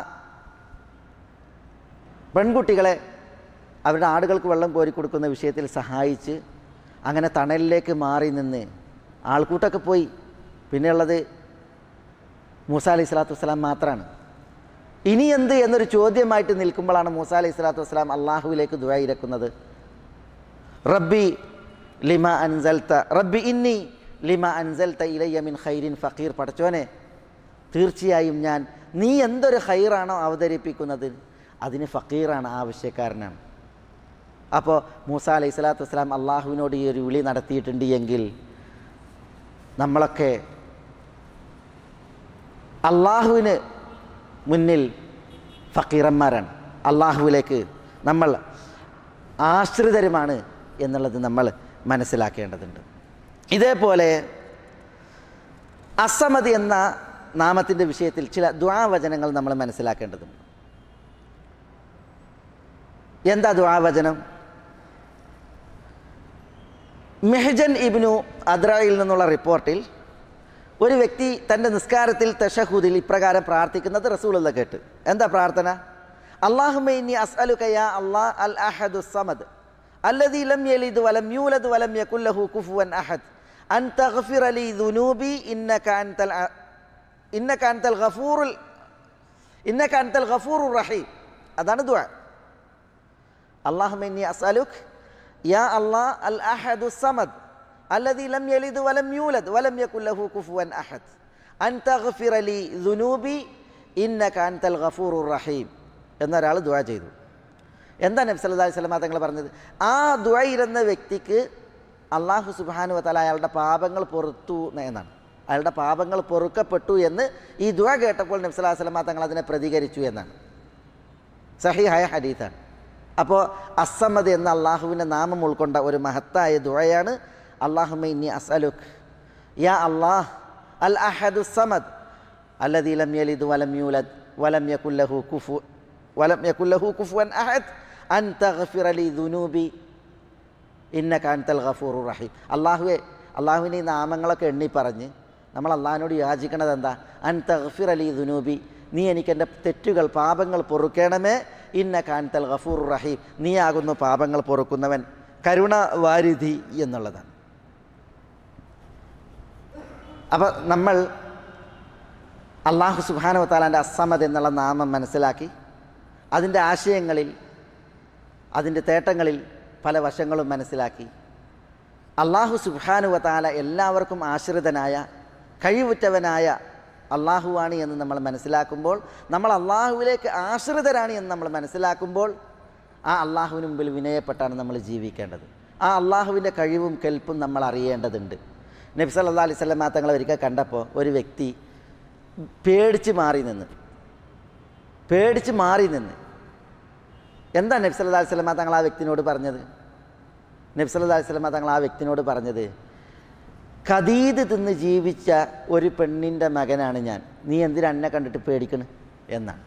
പെൺകുട്ടികളെ അവരുടെ ആടുകൾക്ക് വെള്ളം കോരി കൊടുക്കുന്ന വിഷയത്തിൽ സഹായിച്ച് അങ്ങനെ തണലിലേക്ക് മാറി നിന്ന് ആൾക്കൂട്ടൊക്കെ പോയി. പിന്നെയുള്ളത് മൂസ അലൈഹി സ്വലാത്തു വസ്സലാം മാത്രമാണ്. ഇനി എന്ത് എന്നൊരു ചോദ്യമായിട്ട് നിൽക്കുമ്പോഴാണ് മൂസ അലൈഹി സ്വലാത്തു വസ്സലാം അള്ളാഹുവിലേക്ക് ദുആ ഇരക്കുന്നത്. റബ്ബി ലിമ അൻസൽത റബ്ബി ഇന്നി ലിമ അൻസൽത ഇലയ്യ മിൻ ഖൈരിൻ ഫഖീർ. പടച്ചോനെ, തീർച്ചയായും ഞാൻ നീ എന്തൊരു ഖൈറാണോ അവതരിപ്പിക്കുന്നത് അതിന് ഫക്കീറാണ്, ആവശ്യക്കാരനാണ്. അപ്പോൾ മൂസ അലൈഹി സ്വലാത്തു വസ്സലാം അള്ളാഹുവിനോട് ഈ ഒരു വിളി നടത്തിയിട്ടുണ്ട് എങ്കിൽ നമ്മളൊക്കെ അള്ളാഹുവിന് മുന്നിൽ ഫക്കീറന്മാരാണ്, അള്ളാഹുവിലേക്ക് നമ്മൾ ആശ്രിതരുമാണ് എന്നുള്ളത് നമ്മൾ മനസ്സിലാക്കേണ്ടതുണ്ട്. ഇതേപോലെ അസമദ് എന്ന നാമത്തിൻ്റെ വിഷയത്തിൽ ചില ദുആ വചനങ്ങൾ നമ്മൾ മനസ്സിലാക്കേണ്ടതുണ്ട്. എന്താ ദുആ വചനം? മെഹ്ജൻ ഇബ്നു അദ്രയിൽ നിന്നുള്ള റിപ്പോർട്ടിൽ ഒരു വ്യക്തി തൻ്റെ നിസ്കാരത്തിൽ തശഹൂദിൽ ഇപ്രകാരം പ്രാർത്ഥിക്കുന്നത് റസൂലുള്ള കേട്ട്. എന്താ പ്രാർത്ഥന? അല്ലാഹുമ്മ ഇന്നി അസ്അലുക യാ അല്ലാഹ് അൽ അഹദു സമദ് അല്ലദീ ലം യലിദ് വലം യൂലദ് വലം യകുൽ ലഹു കുഫുവൻ അഹദ് അൻ തഗ്ഫിറ ലി ദുനൂബി ഇന്നക അൻതൽ ഇന്നക അൻതൽ ഗഫൂറുൽ ഇന്നക അൻതൽ ഗഫൂറുർ റഹീം. അതാണ് ദുആ. അല്ലാഹുമ്മ ഇന്നി അസ്അലുക യാ അല്ലാഹ് അൽ അഹദു സമദ് അല്ലദീ ലം യലിദ് വലം യൂലദ് വലം യകുൽ ലഹു കുഫുവൻ അഹദ് അൻ തഗ്ഫിറ ലി ദുനൂബി ഇന്നക അൻതൽ ഗഫൂറുർ റഹീം എന്നൊരാൾ ദുആ ചെയ്തു. എന്താ നബി സല്ലല്ലാഹു അലൈഹി വസല്ലം തങ്ങൾ പറഞ്ഞത്? ആ ദുആ ഇരുന്ന വ്യക്തിക്ക് അല്ലാഹു സുബ്ഹാനഹു വ തആല അയാളുടെ പാപങ്ങൾ പൊറുത്തു എന്നാണ്, അയാളുടെ പാപങ്ങൾ പൊറുക്കപ്പെട്ടു എന്ന് ഈ ദുആ കേട്ടപ്പോൾ നബി സല്ലല്ലാഹു അലൈഹി വസല്ലം തങ്ങൾ അതിനെ പ്രതികരിച്ചു എന്നാണ്. സഹീഹായ ഹദീസാണ്. അപ്പോൾ അസ്സമദ് എന്ന അള്ളാഹുവിൻ്റെ നാമം ഉൾക്കൊണ്ട ഒരു മഹത്തായ ദുആയാണ് അല്ലാഹുമ്മ ഇന്നി അസ്അലുക യാ അല്ലാഹ് അൽ അഹദു സമദ് അല്ലദീ ലം യലിദ് വലം യൂലദ് വലം യകുൽ ലഹു കുഫു വലം യകുൽ ലഹു കുഫുവൻ അഹദ് അൻ തഗ്ഫിറ ലി ദുനൂബി ഇന്നക അൻതൽ ഗഫൂറുർ റഹീം. അള്ളാഹുവെ, അള്ളാഹുവിൻ്റെ ഈ നാമങ്ങളൊക്കെ എണ്ണി പറഞ്ഞ് നമ്മൾ അള്ളാഹിനോട് യാചിക്കണത് എന്താ? അൻ തഗ്ഫിറ ലി ദുനൂബി, നീ എനിക്ക് എൻ്റെ തെറ്റുകൾ, പാപങ്ങൾ പൊറുക്കണമേ. ഇന്നക അൻതൽ ഗഫൂറുർ റഹീം, നീയാകുന്നു പാപങ്ങൾ പൊറുക്കുന്നവൻ, കരുണാവാരിധി എന്നുള്ളതാണ്. അപ്പോൾ നമ്മൾ അല്ലാഹു സുബ്ഹാനഹു വ തആലയുടെ അസ്സമദ് എന്നുള്ള നാമം മനസ്സിലാക്കി അതിൻ്റെ ആശയങ്ങളിൽ, അതിൻ്റെ തേട്ടങ്ങളിൽ പല വശങ്ങളും മനസ്സിലാക്കി അള്ളാഹു സുബ്ഹാനഹു വ തആല എല്ലാവർക്കും ആശ്രിതനായ കഴിവുറ്റവനായ അള്ളാഹുവാണ് എന്ന് നമ്മൾ മനസ്സിലാക്കുമ്പോൾ, നമ്മൾ അള്ളാഹുവിലേക്ക് ആശ്രിതരാണ് എന്ന് നമ്മൾ മനസ്സിലാക്കുമ്പോൾ ആ അള്ളാഹുവിന് മുമ്പിൽ വിനയപ്പെട്ടാണ് നമ്മൾ ജീവിക്കേണ്ടത്. ആ അള്ളാഹുവിൻ്റെ കഴിവും കെൽപ്പും നമ്മൾ അറിയേണ്ടതുണ്ട്. നബി സല്ലല്ലാഹു അലൈഹി വസല്ലം തങ്ങളെ ഒരിക്കൽ കണ്ടപ്പോൾ ഒരു വ്യക്തി പേടിച്ച് മാറി നിന്ന് പേടിച്ച് മാറി നിന്ന് എന്താ നബി സല്ലല്ലാഹു അലൈഹി വസല്ലം തങ്ങൾ ആ വ്യക്തിനോട് പറഞ്ഞത്? നബി സല്ലല്ലാഹു അലൈഹി വസല്ലം തങ്ങൾ ആ വ്യക്തിനോട് പറഞ്ഞത്, ഖദീദ് തിന്ന് ജീവിച്ച ഒരു പെണ്ണിൻ്റെ മകനാണ് ഞാൻ, നീ എന്തിനാ എന്നെ കണ്ടിട്ട് പേടിക്കണ് എന്നാണ്.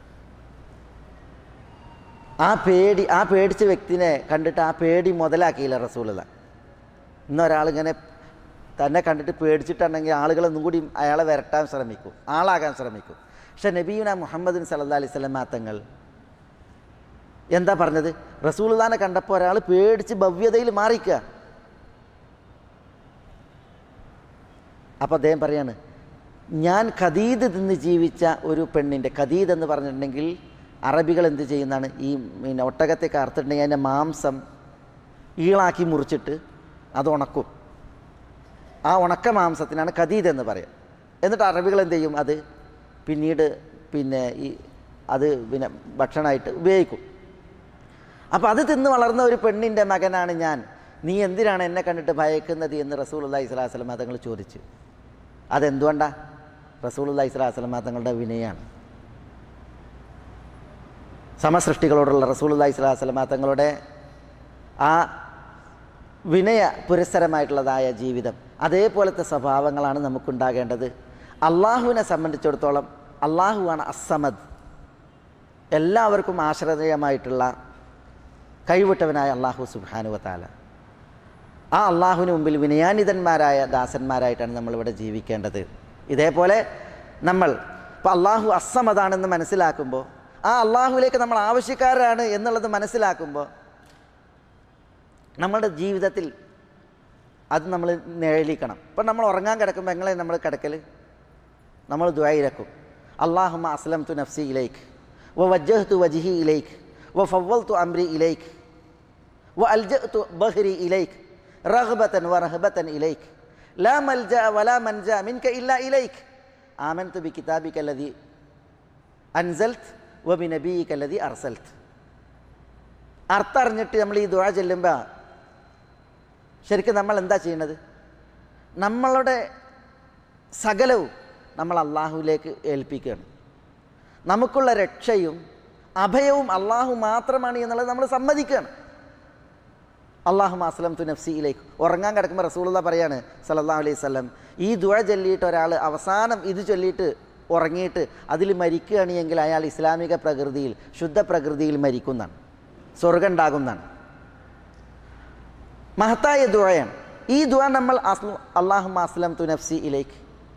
ആ പേടി ആ പേടിച്ച വ്യക്തിനെ കണ്ടിട്ട് ആ പേടി മുതലാക്കിയില്ല റസൂലുള്ളാഹി. ഇന്നൊരാളിങ്ങനെ തന്നെ കണ്ടിട്ട് പേടിച്ചിട്ടുണ്ടെങ്കിൽ ആളുകളൊന്നും കൂടി അയാളെ വരട്ടാൻ ശ്രമിക്കും, ആളാകാൻ ശ്രമിക്കും. പക്ഷെ നബിയുന മുഹമ്മദ് സല്ലല്ലാഹു അലൈഹി വസല്ലം തങ്ങൾ എന്താ പറഞ്ഞത്? റസൂലുള്ളാഹിനെ കണ്ടപ്പോൾ ഒരാൾ പേടിച്ച് ഭവ്യതയിൽ മാറിക്കുക. അപ്പോൾ അദ്ദേഹം പറയാണ്, ഞാൻ ഖദീദ് തിന്ന് ജീവിച്ച ഒരു പെണ്ണിൻ്റെ, ഖദീദ് എന്ന് പറഞ്ഞിട്ടുണ്ടെങ്കിൽ അറബികൾ എന്ത് ചെയ്യുന്നതാണ്, ഈ പിന്നെ ഒട്ടകത്തേക്ക് അറുത്തിട്ടുണ്ടെങ്കിൽ അതിൻ്റെ മാംസം ഈളാക്കി മുറിച്ചിട്ട് അത് ഉണക്കും. ആ ഉണക്ക മാംസത്തിനാണ് ഖദീദ് എന്ന് പറയുക. എന്നിട്ട് അറബികൾ എന്ത് ചെയ്യും, അത് പിന്നീട് പിന്നെ ഈ അത് പിന്നെ ഭക്ഷണമായിട്ട് ഉപയോഗിക്കും. അപ്പോൾ അത് തിന്ന് വളർന്ന ഒരു പെണ്ണിൻ്റെ മകനാണ് ഞാൻ, നീ എന്തിനാണ് എന്നെ കണ്ടിട്ട് ഭയക്കുന്നത് എന്ന് റസൂലുള്ളാഹി സ്വല്ലല്ലാഹു അലൈഹി വസല്ലം തങ്ങൾ ചോദിച്ചു. അതെന്തുകൊണ്ടാണ്? റസൂലുള്ളാഹി സ്വല്ലല്ലാഹു അലൈഹി വസല്ലം തങ്ങളുടെ വിനയാണ്. സമസൃഷ്ടികളോടുള്ള റസൂലുള്ളാഹി സ്വല്ലല്ലാഹു അലൈഹി വസല്ലം തങ്ങളുടെ ആ വിനയ പുരസ്സരമായിട്ടുള്ളതായ ജീവിതം, അതേപോലത്തെ സ്വഭാവങ്ങളാണ് നമുക്കുണ്ടാകേണ്ടത്. അള്ളാഹുവിനെ സംബന്ധിച്ചിടത്തോളം അള്ളാഹുവാണ് അസ്സമദ്, എല്ലാവർക്കും ആശ്രയമായിട്ടുള്ള കഴിവിട്ടവനായ അള്ളാഹു സുബ്ഹാനഹു വ തആല. ആ അള്ളാഹുവിന് മുമ്പിൽ വിനയാനിതന്മാരായ ദാസന്മാരായിട്ടാണ് നമ്മളിവിടെ ജീവിക്കേണ്ടത്. ഇതേപോലെ നമ്മൾ ഇപ്പോൾ അള്ളാഹു അസ്സമദാണെന്ന് മനസ്സിലാക്കുമ്പോൾ, ആ അള്ളാഹുവിലേക്ക് നമ്മൾ ആവശ്യക്കാരാണ് എന്നുള്ളത് മനസ്സിലാക്കുമ്പോൾ നമ്മുടെ ജീവിതത്തിൽ അത് നമ്മൾ നിഴലിക്കണം. ഇപ്പം നമ്മൾ ഉറങ്ങാൻ കിടക്കുമ്പോൾ എങ്ങനെ നമ്മൾ കിടക്കൽ? നമ്മൾ ദുആയിരക്കും, അല്ലാഹുമ്മ അസ്ലംതു നഫ്സി ഇലൈക് വ വജ്ജഹ്തു വജ്ഹി ഇലൈക് വ ഫവ്വൽതു അംരി ഇലൈക് വ അൽജഅ്തു ബഹ്രി ഇലൈക് റഗ്ബതൻ വ റഹബതൻ ഇലൈക് ലാ മൽജഅ വലാ മൻജഅ മിൻക ഇല്ലാ ഇലൈക് ആമൻതു ബികിതാബിക അല്ലദീ അൻസൽത് വ ബിനബിയിക അല്ലദീ അർസൽത്. അർത്ഥറിഞ്ഞിട്ട് നമ്മൾ ഈ ദുആ ചൊല്ലുമ്പോൾ ശരിക്കും നമ്മൾ എന്താ ചെയ്യുന്നത്? നമ്മളുടെ സകലവും നമ്മൾ അള്ളാഹുവിലേക്ക് ഏൽപ്പിക്കുകയാണ്. നമുക്കുള്ള രക്ഷയും അഭയവും അള്ളാഹു മാത്രമാണ് എന്നുള്ളത് നമ്മൾ സമ്മതിക്കുകയാണ്. അല്ലാഹുമ്മ അസ്ലംതു നഫ്സി ഇലൈക്. ഉറങ്ങാൻ കിടക്കുമ്പോൾ റസൂലുള്ളാഹി പറയാണ് സല്ലല്ലാഹു അലൈഹി വസല്ലം, ഈ ദുആ ചൊല്ലിയിട്ട് ഒരാൾ അവസാനം ഇത് ചൊല്ലിയിട്ട് ഉറങ്ങിയിട്ട് അതിൽ മരിക്കുകയാണെങ്കിൽ അയാൾ ഇസ്ലാമിക പ്രകൃതിയിൽ, ശുദ്ധ പ്രകൃതിയിൽ മരിക്കുന്നതാണ്, സ്വർഗം ഉണ്ടാകുന്നതാണ്. മഹത്തായ ദുആയാണ് ഈ ദുആ. നമ്മൾ അല്ലാഹുമ്മ അസ്ലംതു നഫ്സി ഇലൈക്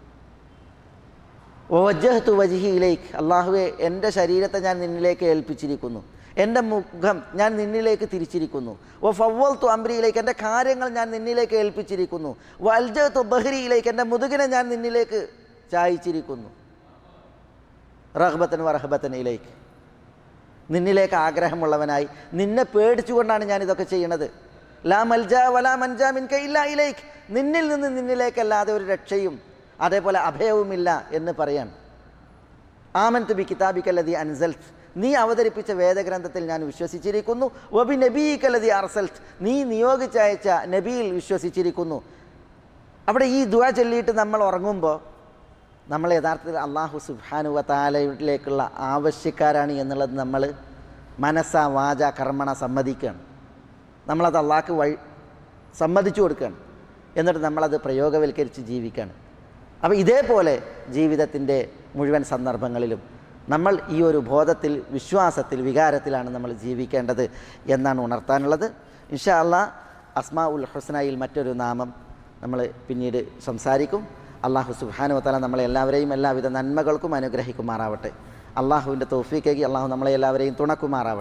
വവജ്ജഹ്തു വജ്ഹി ഇലൈക്, അല്ലാഹുവേ എൻ്റെ ശരീരത്തെ ഞാൻ നിന്നിലേക്ക് ഏൽപ്പിച്ചിരിക്കുന്നു, എൻ്റെ മുഖം ഞാൻ നിന്നിലേക്ക് തിരിച്ചിരിക്കുന്നു. വ ഫവ്വൽതു അംരി ഇലൈക്, എൻ്റെ കാര്യങ്ങൾ ഞാൻ നിന്നിലേക്ക് ഏൽപ്പിച്ചിരിക്കുന്നു. വ അൽജഅ്തു ബഹ്രി ഇലൈക്, എൻ്റെ മുതുകിനെ ഞാൻ നിന്നിലേക്ക് ചായിച്ചിരിക്കുന്നു. റഗ്ബതൻ വ റഹബതൻ ഇലൈക്, നിന്നിലേക്ക് ആഗ്രഹമുള്ളവനായി നിന്നെ പേടിച്ചുകൊണ്ടാണ് ഞാനിതൊക്കെ ചെയ്യണത്. ലാ മൽജാ വലാ മൻജാ മിൻക ഇല്ലാ ഇലൈക്, നിന്നിൽ നിന്ന് നിന്നിലേക്കല്ലാതെ ഒരു രക്ഷയും അതേപോലെ അഭയവുമില്ല എന്ന് പറയാൻ. ആമൻതു ബി കിതാബിക അല്ലദീ അൻസൽത്, നീ അവതരിപ്പിച്ച വേദഗ്രന്ഥത്തിൽ ഞാൻ വിശ്വസിച്ചിരിക്കുന്നു. വബി നബിയിക അല്ലദീ അർസൽത്, നീ നിയോഗിച്ചയച്ച നബിയിൽ വിശ്വസിച്ചിരിക്കുന്നു. അവിടെ ഈ ദുആ ചൊല്ലിയിട്ട് നമ്മൾ ഉറങ്ങുമ്പോൾ നമ്മൾ യഥാർത്ഥത്തിൽ അല്ലാഹു സുബ്ഹാനഹു വ തആലയിലേക്കുള്ള ആവശ്യക്കാരാണ് എന്നുള്ളത് നമ്മൾ മനസ്സ വാച കർമ്മണ സമ്മതിക്കുകയാണ്. നമ്മളത് അള്ളാഹ്ക്ക് വഴി സമ്മതിച്ചു കൊടുക്കുകയാണ്. എന്നിട്ട് നമ്മളത് പ്രയോഗവൽക്കരിച്ച് ജീവിക്കുകയാണ്. അപ്പോൾ ഇതേപോലെ ജീവിതത്തിൻ്റെ മുഴുവൻ സന്ദർഭങ്ങളിലും നമ്മൾ ഈ ഒരു ബോധത്തിൽ, വിശ്വാസത്തിൽ, വികാരത്തിലാണ് നമ്മൾ ജീവിക്കേണ്ടത് എന്നാണ് ഉണർത്താനുള്ളത്. ഇൻഷാ അല്ലാഹ് അസ്മാ ഉൽ ഹുസ്നയിൽ മറ്റൊരു നാമം നമ്മൾ പിന്നീട് സംസാരിക്കും. അള്ളാഹു സുബ്ഹാനഹു വ തആല നമ്മളെ എല്ലാവരെയും എല്ലാവിധ നന്മകൾക്കും അനുഗ്രഹിക്കുമാറാവട്ടെ. അള്ളാഹുവിൻ്റെ തൗഫീഖേകി അള്ളാഹു നമ്മളെ എല്ലാവരെയും തുണക്കുമാറാവട്ടെ.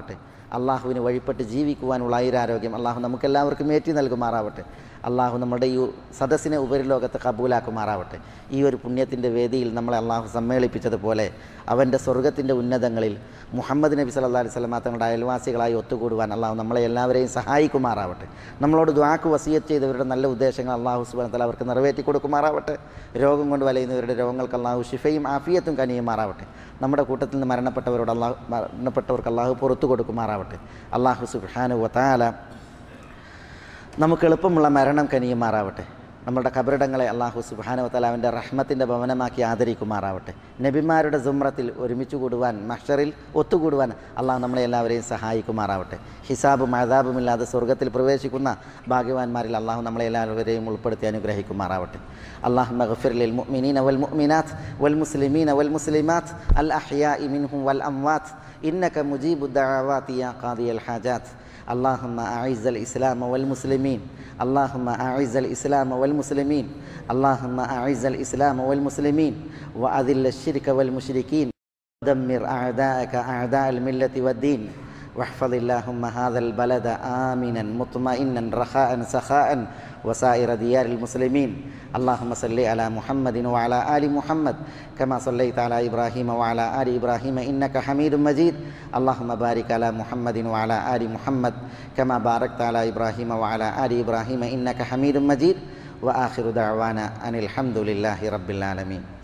അള്ളാഹുവിന് വഴിപ്പെട്ട് ജീവിക്കുവാനുള്ള ആയുരാരോഗ്യം അള്ളാഹു നമുക്കെല്ലാവർക്കും ഏറ്റി നൽകുമാറാവട്ടെ. അള്ളാഹു നമ്മുടെ ഈ സദസ്സിനെ ഉപരിലോകത്ത് കബൂലാക്കുമാറാവട്ടെ. ഈ ഒരു പുണ്യത്തിൻ്റെ വേദിയിൽ നമ്മളെ അള്ളാഹു സമ്മേളിപ്പിച്ചതുപോലെ അവൻ്റെ സ്വർഗത്തിൻ്റെ ഉന്നതങ്ങളിൽ മുഹമ്മദ് നബി സല്ലല്ലാഹു അലൈഹി വസല്ലം തങ്ങളുടെ അയൽവാസികളായി ഒത്തുകൂടുവാൻ അള്ളാഹു നമ്മളെ എല്ലാവരെയും സഹായിക്കുമാറാവട്ടെ. നമ്മളോട് ദുആക്ക് വസിയത്ത് ചെയ്തവരുടെ നല്ല ഉദ്ദേശങ്ങൾ അള്ളാഹു സുബ്ഹാനഹു വ തആല അവർക്ക് നിറവേറ്റി കൊടുക്കുമാറാവട്ടെ. രോഗം കൊണ്ട് വലയുന്നവരുടെ രോഗങ്ങൾക്ക് അള്ളാഹു ശിഫയും ആഫിയത്തും കനിയുമാറാവട്ടെ. നമ്മുടെ കൂട്ടത്തിൽ നിന്ന് മരണപ്പെട്ടവരോട് അള്ളാഹു മരണപ്പെട്ടവർക്ക് അള്ളാഹു പുറത്തു കൊടുക്കുമാറാവട്ടെ. അള്ളാഹു സുബ്ഹാനഹു വ തആല നമുക്ക് എളുപ്പമുള്ള മരണം കനിയുമാറാവട്ടെ. നമ്മുടെ ഖബറിടങ്ങളെ അള്ളാഹു സുബ്ഹാനഹു വ തആല അവൻ്റെ റഹ്മത്തിൻ്റെ ഭവനമാക്കി ആദരിക്കുമാറാവട്ടെ. നബിമാരുടെ സുമ്രത്തിൽ ഒരുമിച്ച് കൂടുവാൻ മഹ്ശറിൽ ഒത്തുകൂടുവാൻ അള്ളാഹു നമ്മളെ എല്ലാവരെയും സഹായിക്കുമാറാവട്ടെ. ഹിസാബും അദാബുമില്ലാതെ സ്വർഗ്ഗത്തിൽ പ്രവേശിക്കുന്ന ഭാഗ്യവാന്മാരിൽ അള്ളാഹു നമ്മളെ എല്ലാവരെയും ഉൾപ്പെടുത്തി അനുഗ്രഹിക്കുമാറാവട്ടെ. അല്ലാഹുമ്മ ഗ്ഫിർ ലിൽ മുഅ്മിനീന വൽ മുഅ്മിനാത്ത് വൽ മുസ്ലിമീന വൽ മുസ്ലിമാത്ത് അൽ അഹ്യാഇ മിൻഹും വൽ അംവാത്ത് ഇന്നക മുജീബുദ് ദഅവാതി യാ ഖാദിയൽ ഹാജാത്ത്. اللهم أعز الإسلام والمسلمين اللهم أعز الإسلام والمسلمين اللهم أعز الإسلام والمسلمين وأذل الشرك والمشركين ودمر أعداءك أعداء الملة والدين واحفظ اللهم هذا البلد آمنا مطمئنا رخاء سخاء وسائر ديار المسلمين. اللهم صل على محمد وعلى آل محمد كما صليت على إبراهيم وعلى آل إبراهيم إنك حميد مجيد. اللهم بارك على محمد وعلى آل محمد كما باركت على إبراهيم وعلى آل إبراهيم إنك حميد مجيد. وآخر دعوانا أن الحمد لله رب العالمين.